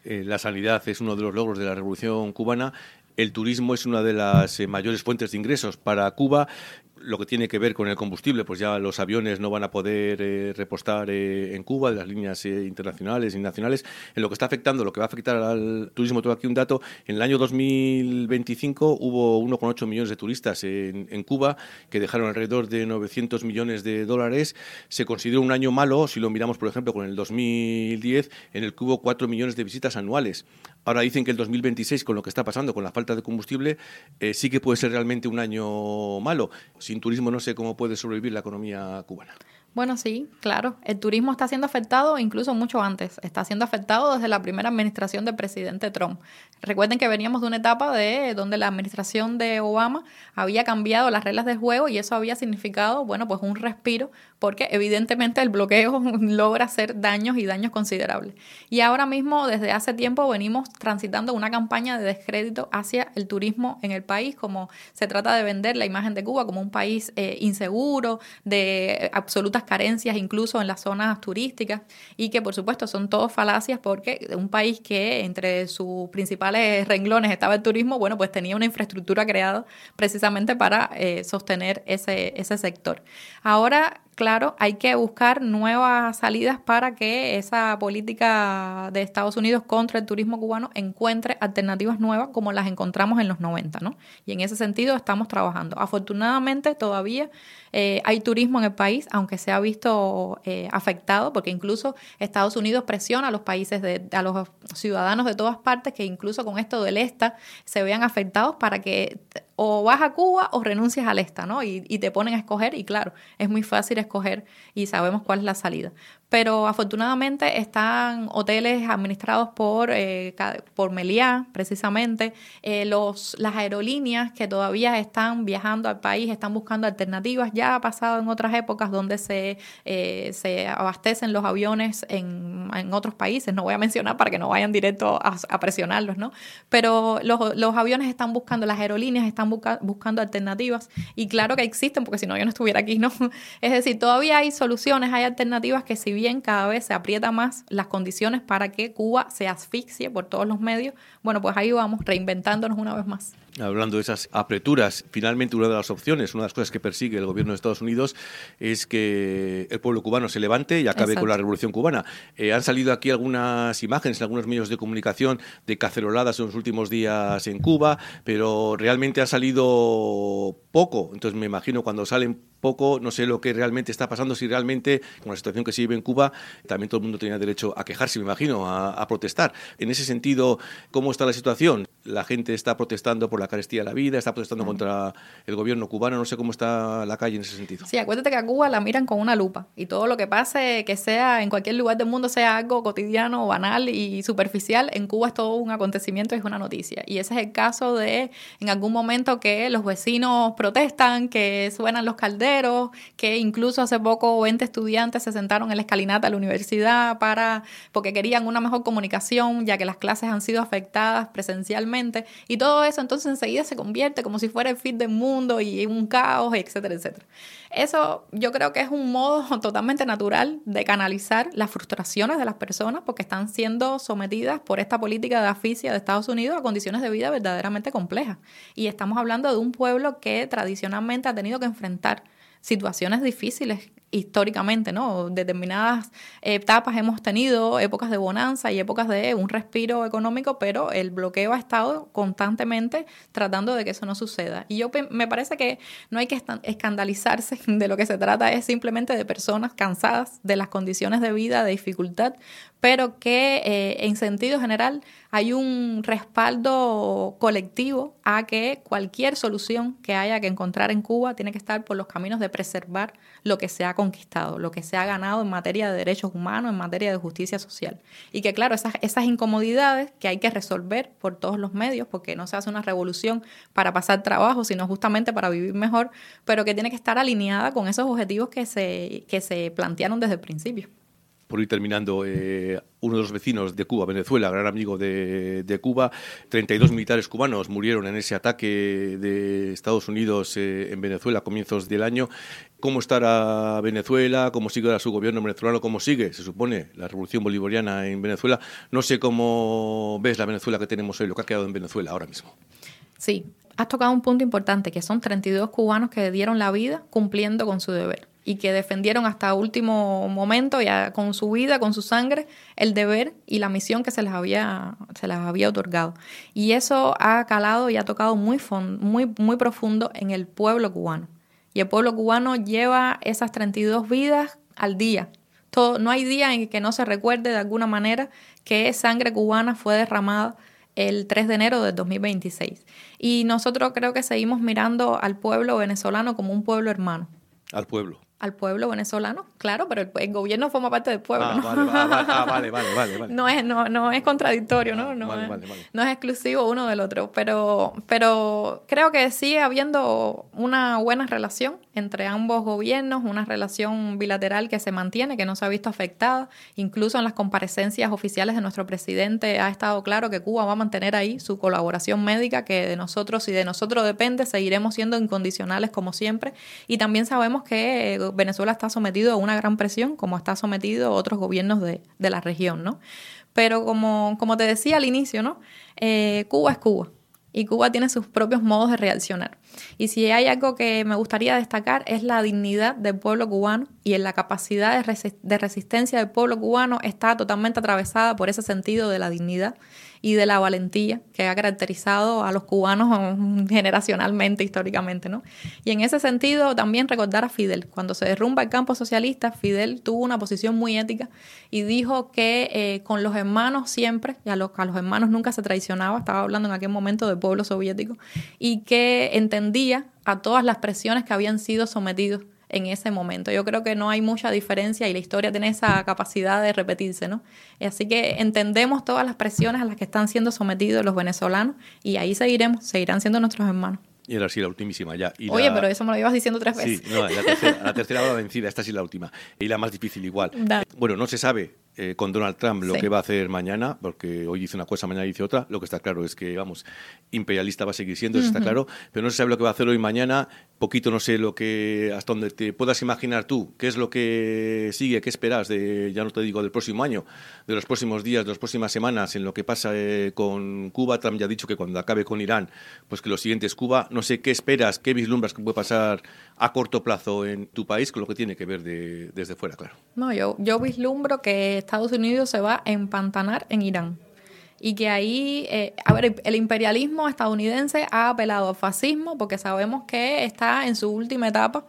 Eh, la sanidad es uno de los logros de la Revolución Cubana. El turismo es una de las eh, mayores fuentes de ingresos para Cuba. Lo que tiene que ver con el combustible, pues ya los aviones no van a poder eh, repostar eh, en Cuba, de las líneas eh, internacionales y nacionales. En lo que está afectando, lo que va a afectar al turismo, tengo aquí un dato, en el año dos mil veinticinco hubo uno coma ocho millones de turistas en, en Cuba, que dejaron alrededor de novecientos millones de dólares. Se consideró un año malo, si lo miramos, por ejemplo, con el dos mil diez, en el que hubo cuatro millones de visitas anuales. Ahora dicen que el dos mil veintiséis, con lo que está pasando, con la falta de combustible, eh, sí que puede ser realmente un año malo. Sin turismo no sé cómo puede sobrevivir la economía cubana. Bueno, sí, claro. El turismo está siendo afectado incluso mucho antes. Está siendo afectado desde la primera administración del presidente Trump. Recuerden que veníamos de una etapa de donde la administración de Obama había cambiado las reglas del juego y eso había significado, bueno, pues un respiro, porque evidentemente el bloqueo logra hacer daños y daños considerables. Y ahora mismo, desde hace tiempo, venimos transitando una campaña de descrédito hacia el turismo en el país, como se trata de vender la imagen de Cuba como un país eh, inseguro, de absolutas carencias incluso en las zonas turísticas, y que por supuesto son todos falacias, porque un país que entre sus principales renglones estaba el turismo, bueno, pues tenía una infraestructura creada precisamente para eh, sostener ese, ese sector. Ahora, claro, hay que buscar nuevas salidas para que esa política de Estados Unidos contra el turismo cubano encuentre alternativas nuevas como las encontramos en los noventa, ¿no? Y en ese sentido estamos trabajando. Afortunadamente todavía eh, hay turismo en el país, aunque se ha visto eh, afectado, porque incluso Estados Unidos presiona a los países, de, a los ciudadanos de todas partes, que incluso con esto del ESTA se vean afectados para que o vas a Cuba o renuncias al ESTA, ¿no? Y, y te ponen a escoger, y claro, es muy fácil escoger y sabemos cuál es la salida. Pero afortunadamente están hoteles administrados por, eh, por Meliá, precisamente. Eh, los, las aerolíneas que todavía están viajando al país están buscando alternativas. Ya ha pasado en otras épocas donde se, eh, se abastecen los aviones en, en otros países. No voy a mencionar para que no vayan directo a, a presionarlos, ¿no? Pero los, los aviones están buscando, las aerolíneas están busca, buscando alternativas. Y claro que existen, porque si no yo no estuviera aquí, ¿no? Es decir, todavía hay soluciones, hay alternativas que si bien cada vez se aprieta más las condiciones para que Cuba se asfixie por todos los medios, bueno, pues ahí vamos, reinventándonos una vez más. Hablando de esas apreturas, finalmente una de las opciones, una de las cosas que persigue el gobierno de Estados Unidos es que el pueblo cubano se levante y acabe Exacto. con la Revolución Cubana. Eh, han salido aquí algunas imágenes en algunos medios de comunicación de caceroladas en los últimos días en Cuba, pero realmente ha salido poco. Entonces me imagino cuando salen poco, no sé lo que realmente está pasando, si realmente con la situación que se vive en Cuba, también todo el mundo tenía derecho a quejarse, me imagino, a, a protestar. En ese sentido, ¿cómo está la situación? La gente está protestando por la carestía de la vida, está protestando uh-huh. contra el gobierno cubano, no sé cómo está la calle en ese sentido. Sí, acuérdate que a Cuba la miran con una lupa y todo lo que pase, que sea en cualquier lugar del mundo, sea algo cotidiano, banal y superficial, en Cuba es todo un acontecimiento y es una noticia. Y ese es el caso de en algún momento que los vecinos protestan, que suenan los calderos, que incluso hace poco veinte estudiantes se sentaron en la escalinata de la universidad para porque querían una mejor comunicación, ya que las clases han sido afectadas presencialmente. Y todo eso entonces enseguida se convierte como si fuera el fin del mundo y un caos, etcétera, etcétera. Eso yo creo que es un modo totalmente natural de canalizar las frustraciones de las personas porque están siendo sometidas por esta política de asfixia de Estados Unidos a condiciones de vida verdaderamente complejas. Y estamos hablando de un pueblo que tradicionalmente ha tenido que enfrentar situaciones difíciles históricamente, ¿no? Determinadas etapas hemos tenido, épocas de bonanza y épocas de un respiro económico, pero el bloqueo ha estado constantemente tratando de que eso no suceda. Y yo me parece que no hay que escandalizarse, de lo que se trata es simplemente de personas cansadas de las condiciones de vida, de dificultad, pero que eh, en sentido general hay un respaldo colectivo a que cualquier solución que haya que encontrar en Cuba tiene que estar por los caminos de preservar lo que se ha conquistado, lo que se ha ganado en materia de derechos humanos, en materia de justicia social. Y que claro, esas, esas incomodidades que hay que resolver por todos los medios, porque no se hace una revolución para pasar trabajo, sino justamente para vivir mejor, pero que tiene que estar alineada con esos objetivos que se, que se plantearon desde el principio. por ir terminando, eh, uno de los vecinos de Cuba, Venezuela, gran amigo de, de Cuba, treinta y dos militares cubanos murieron en ese ataque de Estados Unidos eh, en Venezuela a comienzos del año. ¿Cómo estará Venezuela? ¿Cómo sigue ahora su gobierno venezolano? ¿Cómo sigue, se supone, la revolución bolivariana en Venezuela? No sé cómo ves la Venezuela que tenemos hoy, lo que ha quedado en Venezuela ahora mismo. Sí, has tocado un punto importante, que son treinta y dos cubanos que dieron la vida cumpliendo con su deber y que defendieron hasta último momento, ya con su vida, con su sangre, el deber y la misión que se les había, se les había otorgado. Y eso ha calado y ha tocado muy, fond, muy, muy profundo en el pueblo cubano. Y el pueblo cubano lleva esas treinta y dos vidas al día. Todo, no hay día en que no se recuerde de alguna manera que sangre cubana fue derramada el tres de enero del dos mil veintiséis. Y nosotros creo que seguimos mirando al pueblo venezolano como un pueblo hermano. Al pueblo. Al pueblo venezolano, claro, pero el, el gobierno forma parte del pueblo, ah, ¿no? Vale, ah, vale, ah, vale, vale, vale, vale. No es, no, no es contradictorio, ¿no? No, vale, es, vale, vale. no es exclusivo uno del otro, pero, pero creo que sigue habiendo una buena relación entre ambos gobiernos, una relación bilateral que se mantiene, que no se ha visto afectada. Incluso en las comparecencias oficiales de nuestro presidente ha estado claro que Cuba va a mantener ahí su colaboración médica, que de nosotros, si de nosotros depende, seguiremos siendo incondicionales como siempre. Y también sabemos que Venezuela está sometido a una gran presión, como está sometido otros gobiernos de, de la región, ¿no? Pero como, como te decía al inicio, ¿no? Eh, Cuba es Cuba y Cuba tiene sus propios modos de reaccionar. Y si hay algo que me gustaría destacar es la dignidad del pueblo cubano, y en la capacidad de, resi- de resistencia del pueblo cubano está totalmente atravesada por ese sentido de la dignidad y de la valentía que ha caracterizado a los cubanos generacionalmente, históricamente, ¿no? Y en ese sentido también recordar a Fidel. Cuando se derrumba el campo socialista, Fidel tuvo una posición muy ética y dijo que eh, con los hermanos siempre, y a los, a los hermanos nunca se traicionaba, estaba hablando en aquel momento del pueblo soviético, y que entendía a todas las presiones que habían sido sometidos en ese momento. Yo creo que no hay mucha diferencia y la historia tiene esa capacidad de repetirse, ¿no? Así que entendemos todas las presiones a las que están siendo sometidos los venezolanos y ahí seguiremos, seguirán siendo nuestros hermanos. Y ahora sí, la ultimísima ya. Y Oye, la... pero eso me lo ibas diciendo tres veces. Sí, no, la tercera, la tercera va vencida, esta sí la última. Y la más difícil igual. Dale. Bueno, no se sabe eh, con Donald Trump lo Sí. que va a hacer mañana, porque hoy dice una cosa, mañana dice otra. Lo que está claro es que, vamos, imperialista va a seguir siendo, eso está claro. Pero no se sabe lo que va a hacer hoy mañana. Poquito no sé lo que, hasta donde te puedas imaginar tú, qué es lo que sigue, qué esperas de, ya no te digo del próximo año, de los próximos días, de las próximas semanas, en lo que pasa eh, con Cuba. Trump ya ha dicho que cuando acabe con Irán, pues que lo siguiente es Cuba. No sé qué esperas, qué vislumbras que puede pasar a corto plazo en tu país con lo que tiene que ver de, desde fuera, claro. No, yo, yo vislumbro que Estados Unidos se va a empantanar en Irán. Y que ahí, eh, a ver, el imperialismo estadounidense ha apelado al fascismo porque sabemos que está en su última etapa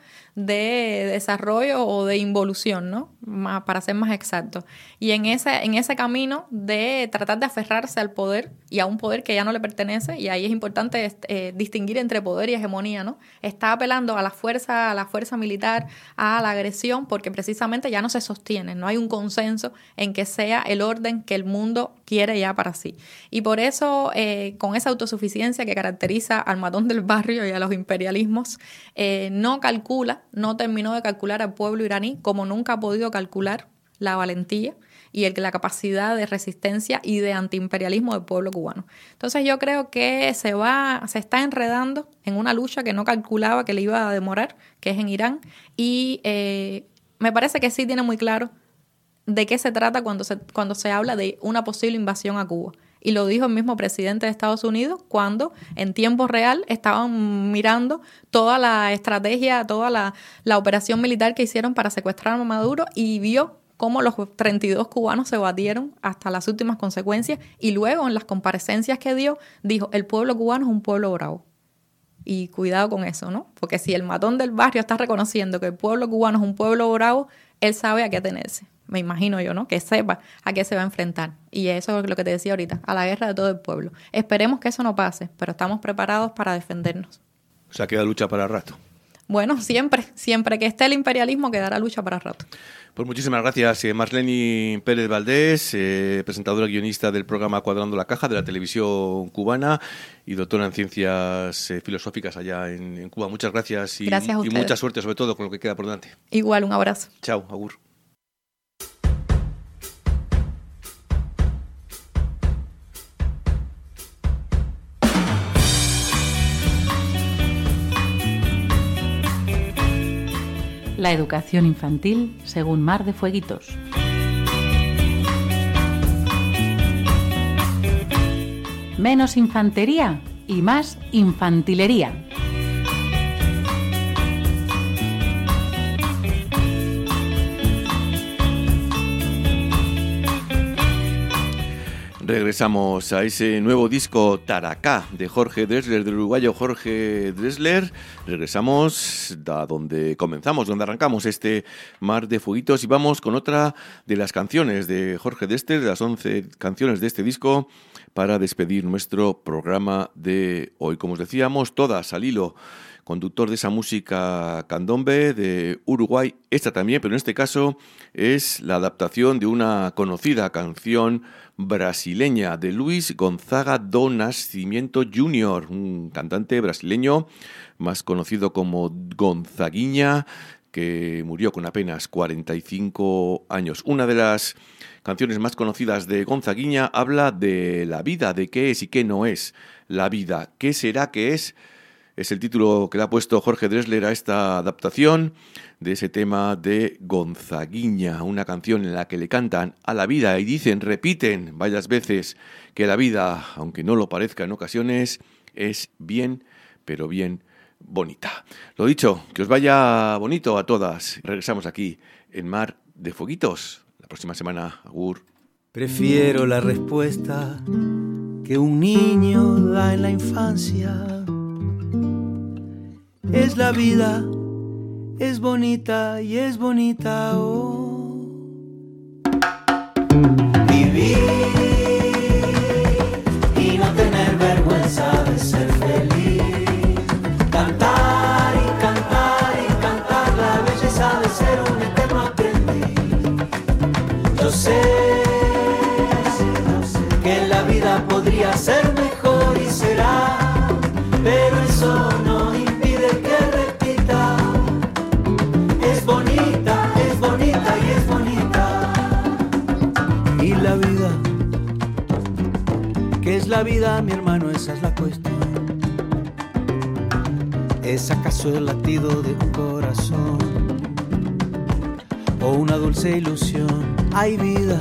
de desarrollo o de involución, ¿no? Más, para ser más exacto. Y en ese, en ese camino de tratar de aferrarse al poder y a un poder que ya no le pertenece, y ahí es importante eh, distinguir entre poder y hegemonía, ¿no? Está apelando a la fuerza, a la fuerza militar, a la agresión, porque precisamente ya no se sostiene, no hay un consenso en que sea el orden que el mundo quiere ya para sí. Y por eso, eh, con esa autosuficiencia que caracteriza al matón del barrio y a los imperialismos, eh, no calcula, no terminó de calcular al pueblo iraní como nunca ha podido calcular la valentía y el, la capacidad de resistencia y de antiimperialismo del pueblo cubano. Entonces yo creo que se va, se está enredando en una lucha que no calculaba que le iba a demorar, que es en Irán, y eh, me parece que sí tiene muy claro de qué se trata cuando se, cuando se habla de una posible invasión a Cuba. Y lo dijo el mismo presidente de Estados Unidos cuando en tiempo real estaban mirando toda la estrategia, toda la, la operación militar que hicieron para secuestrar a Maduro, y vio cómo los treinta y dos cubanos se batieron hasta las últimas consecuencias. Y luego en las comparecencias que dio, dijo, el pueblo cubano es un pueblo bravo. Y cuidado con eso, ¿no? Porque si el matón del barrio está reconociendo que el pueblo cubano es un pueblo bravo, él sabe a qué atenerse. Me imagino yo, ¿no? Que sepa a qué se va a enfrentar. Y eso es lo que te decía ahorita, a la guerra de todo el pueblo. Esperemos que eso no pase, pero estamos preparados para defendernos. O sea, queda lucha para rato. Bueno, siempre, siempre que esté el imperialismo, quedará lucha para rato. Pues muchísimas gracias, eh, Marleni Pérez Valdés, eh, presentadora guionista del programa Cuadrando la Caja de la televisión cubana y doctora en ciencias eh, filosóficas allá en, en Cuba. Muchas gracias y, gracias a y mucha suerte, sobre todo, con lo que queda por delante. Igual, un abrazo. Chao, agur. la educación infantil según Mar de Fueguitos. Menos infantería y más infantilería. Regresamos a ese nuevo disco Taracá de Jorge Drexler, del uruguayo Jorge Drexler. Regresamos a donde comenzamos, donde arrancamos este Mar de Fueguitos, y vamos con otra de las canciones de Jorge Drexler, de las once canciones de este disco, para despedir nuestro programa de hoy. Como os decíamos, todas al hilo, conductor de esa música candombe de Uruguay, esta también, pero en este caso es la adaptación de una conocida canción brasileña de Luis Gonzaga do Nascimento júnior, un cantante brasileño más conocido como Gonzaguinha, que murió con apenas cuarenta y cinco años. Una de las canciones más conocidas de Gonzaguinha habla de la vida, de qué es y qué no es la vida. ¿Qué será que es? Es el título que le ha puesto Jorge Drexler a esta adaptación de ese tema de Gonzaguinha, una canción en la que le cantan a la vida y dicen, repiten varias veces que la vida, aunque no lo parezca en ocasiones, es bien, pero bien bonita. Lo dicho, que os vaya bonito a todas. Regresamos aquí en Mar de Fueguitos la próxima semana. Agur. Prefiero la respuesta que un niño da en la infancia. Es la vida, es bonita y es bonita, oh. Vivir y no tener vergüenza de ser feliz. Cantar y cantar y cantar la belleza de ser un eterno aprendiz. Yo sé que la vida podría ser mejor y será, pero eso no impide que repita. Es bonita, es bonita y es bonita. Y la vida, ¿qué es la vida, mi hermano? Esa es la cuestión. ¿Es acaso el latido de un corazón o una dulce ilusión? Hay vida.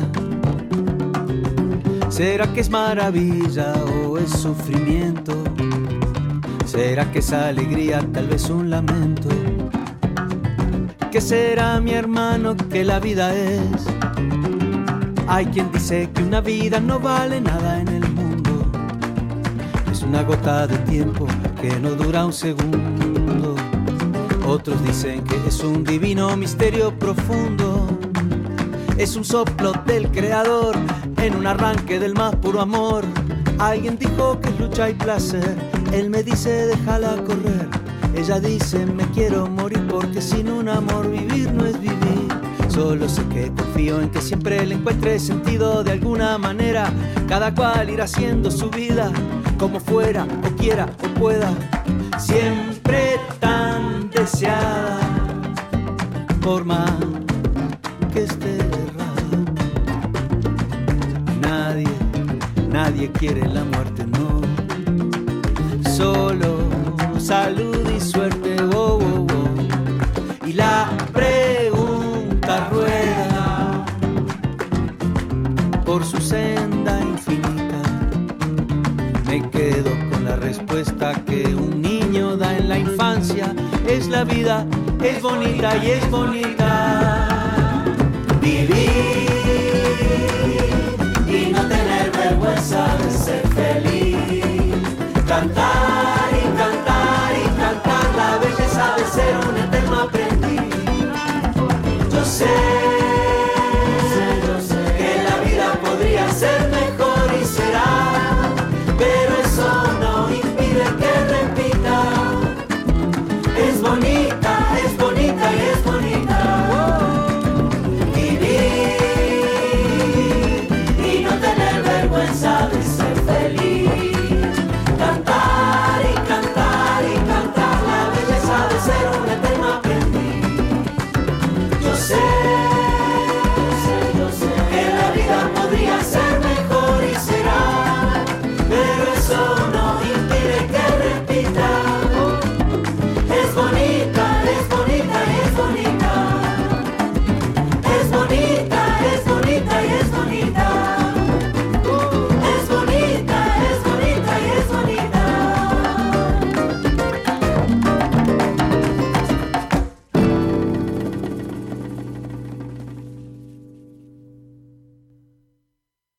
¿Será que es maravilla o es sufrimiento? ¿Será que es alegría, tal vez un lamento? ¿Qué será, mi hermano, que la vida es? Hay quien dice que una vida no vale nada en el mundo. Es una gota de tiempo que no dura un segundo. Otros dicen que es un divino misterio profundo. Es un soplo del creador en un arranque del más puro amor. Alguien dijo que es lucha y placer. Él me dice déjala correr. Ella dice me quiero morir porque sin un amor vivir no es vivir. Solo sé que confío en que siempre le encuentre sentido de alguna manera. Cada cual irá haciendo su vida como fuera o quiera o pueda. Siempre tan deseada por más que esté errada. Nadie, nadie quiere la muerte, no. Solo salud y suerte, oh, oh, oh. Y la pregunta rueda por su senda infinita. Me quedo con la respuesta que un niño da en la infancia. Es la vida, es bonita y es bonita. Vivir y no tener vergüenza de ser feliz. Cantar y cantar y cantar la belleza de ser un eterno aprendiz. Yo sé, yo sé que la vida podría ser mejor y será, pero eso no impide que repita. Es bonita, es bonita y es bonita. Vivir y no tener vergüenza de ser feliz. Cantar y cantar y cantar la belleza de ser un eterno aprendiz. Yo sé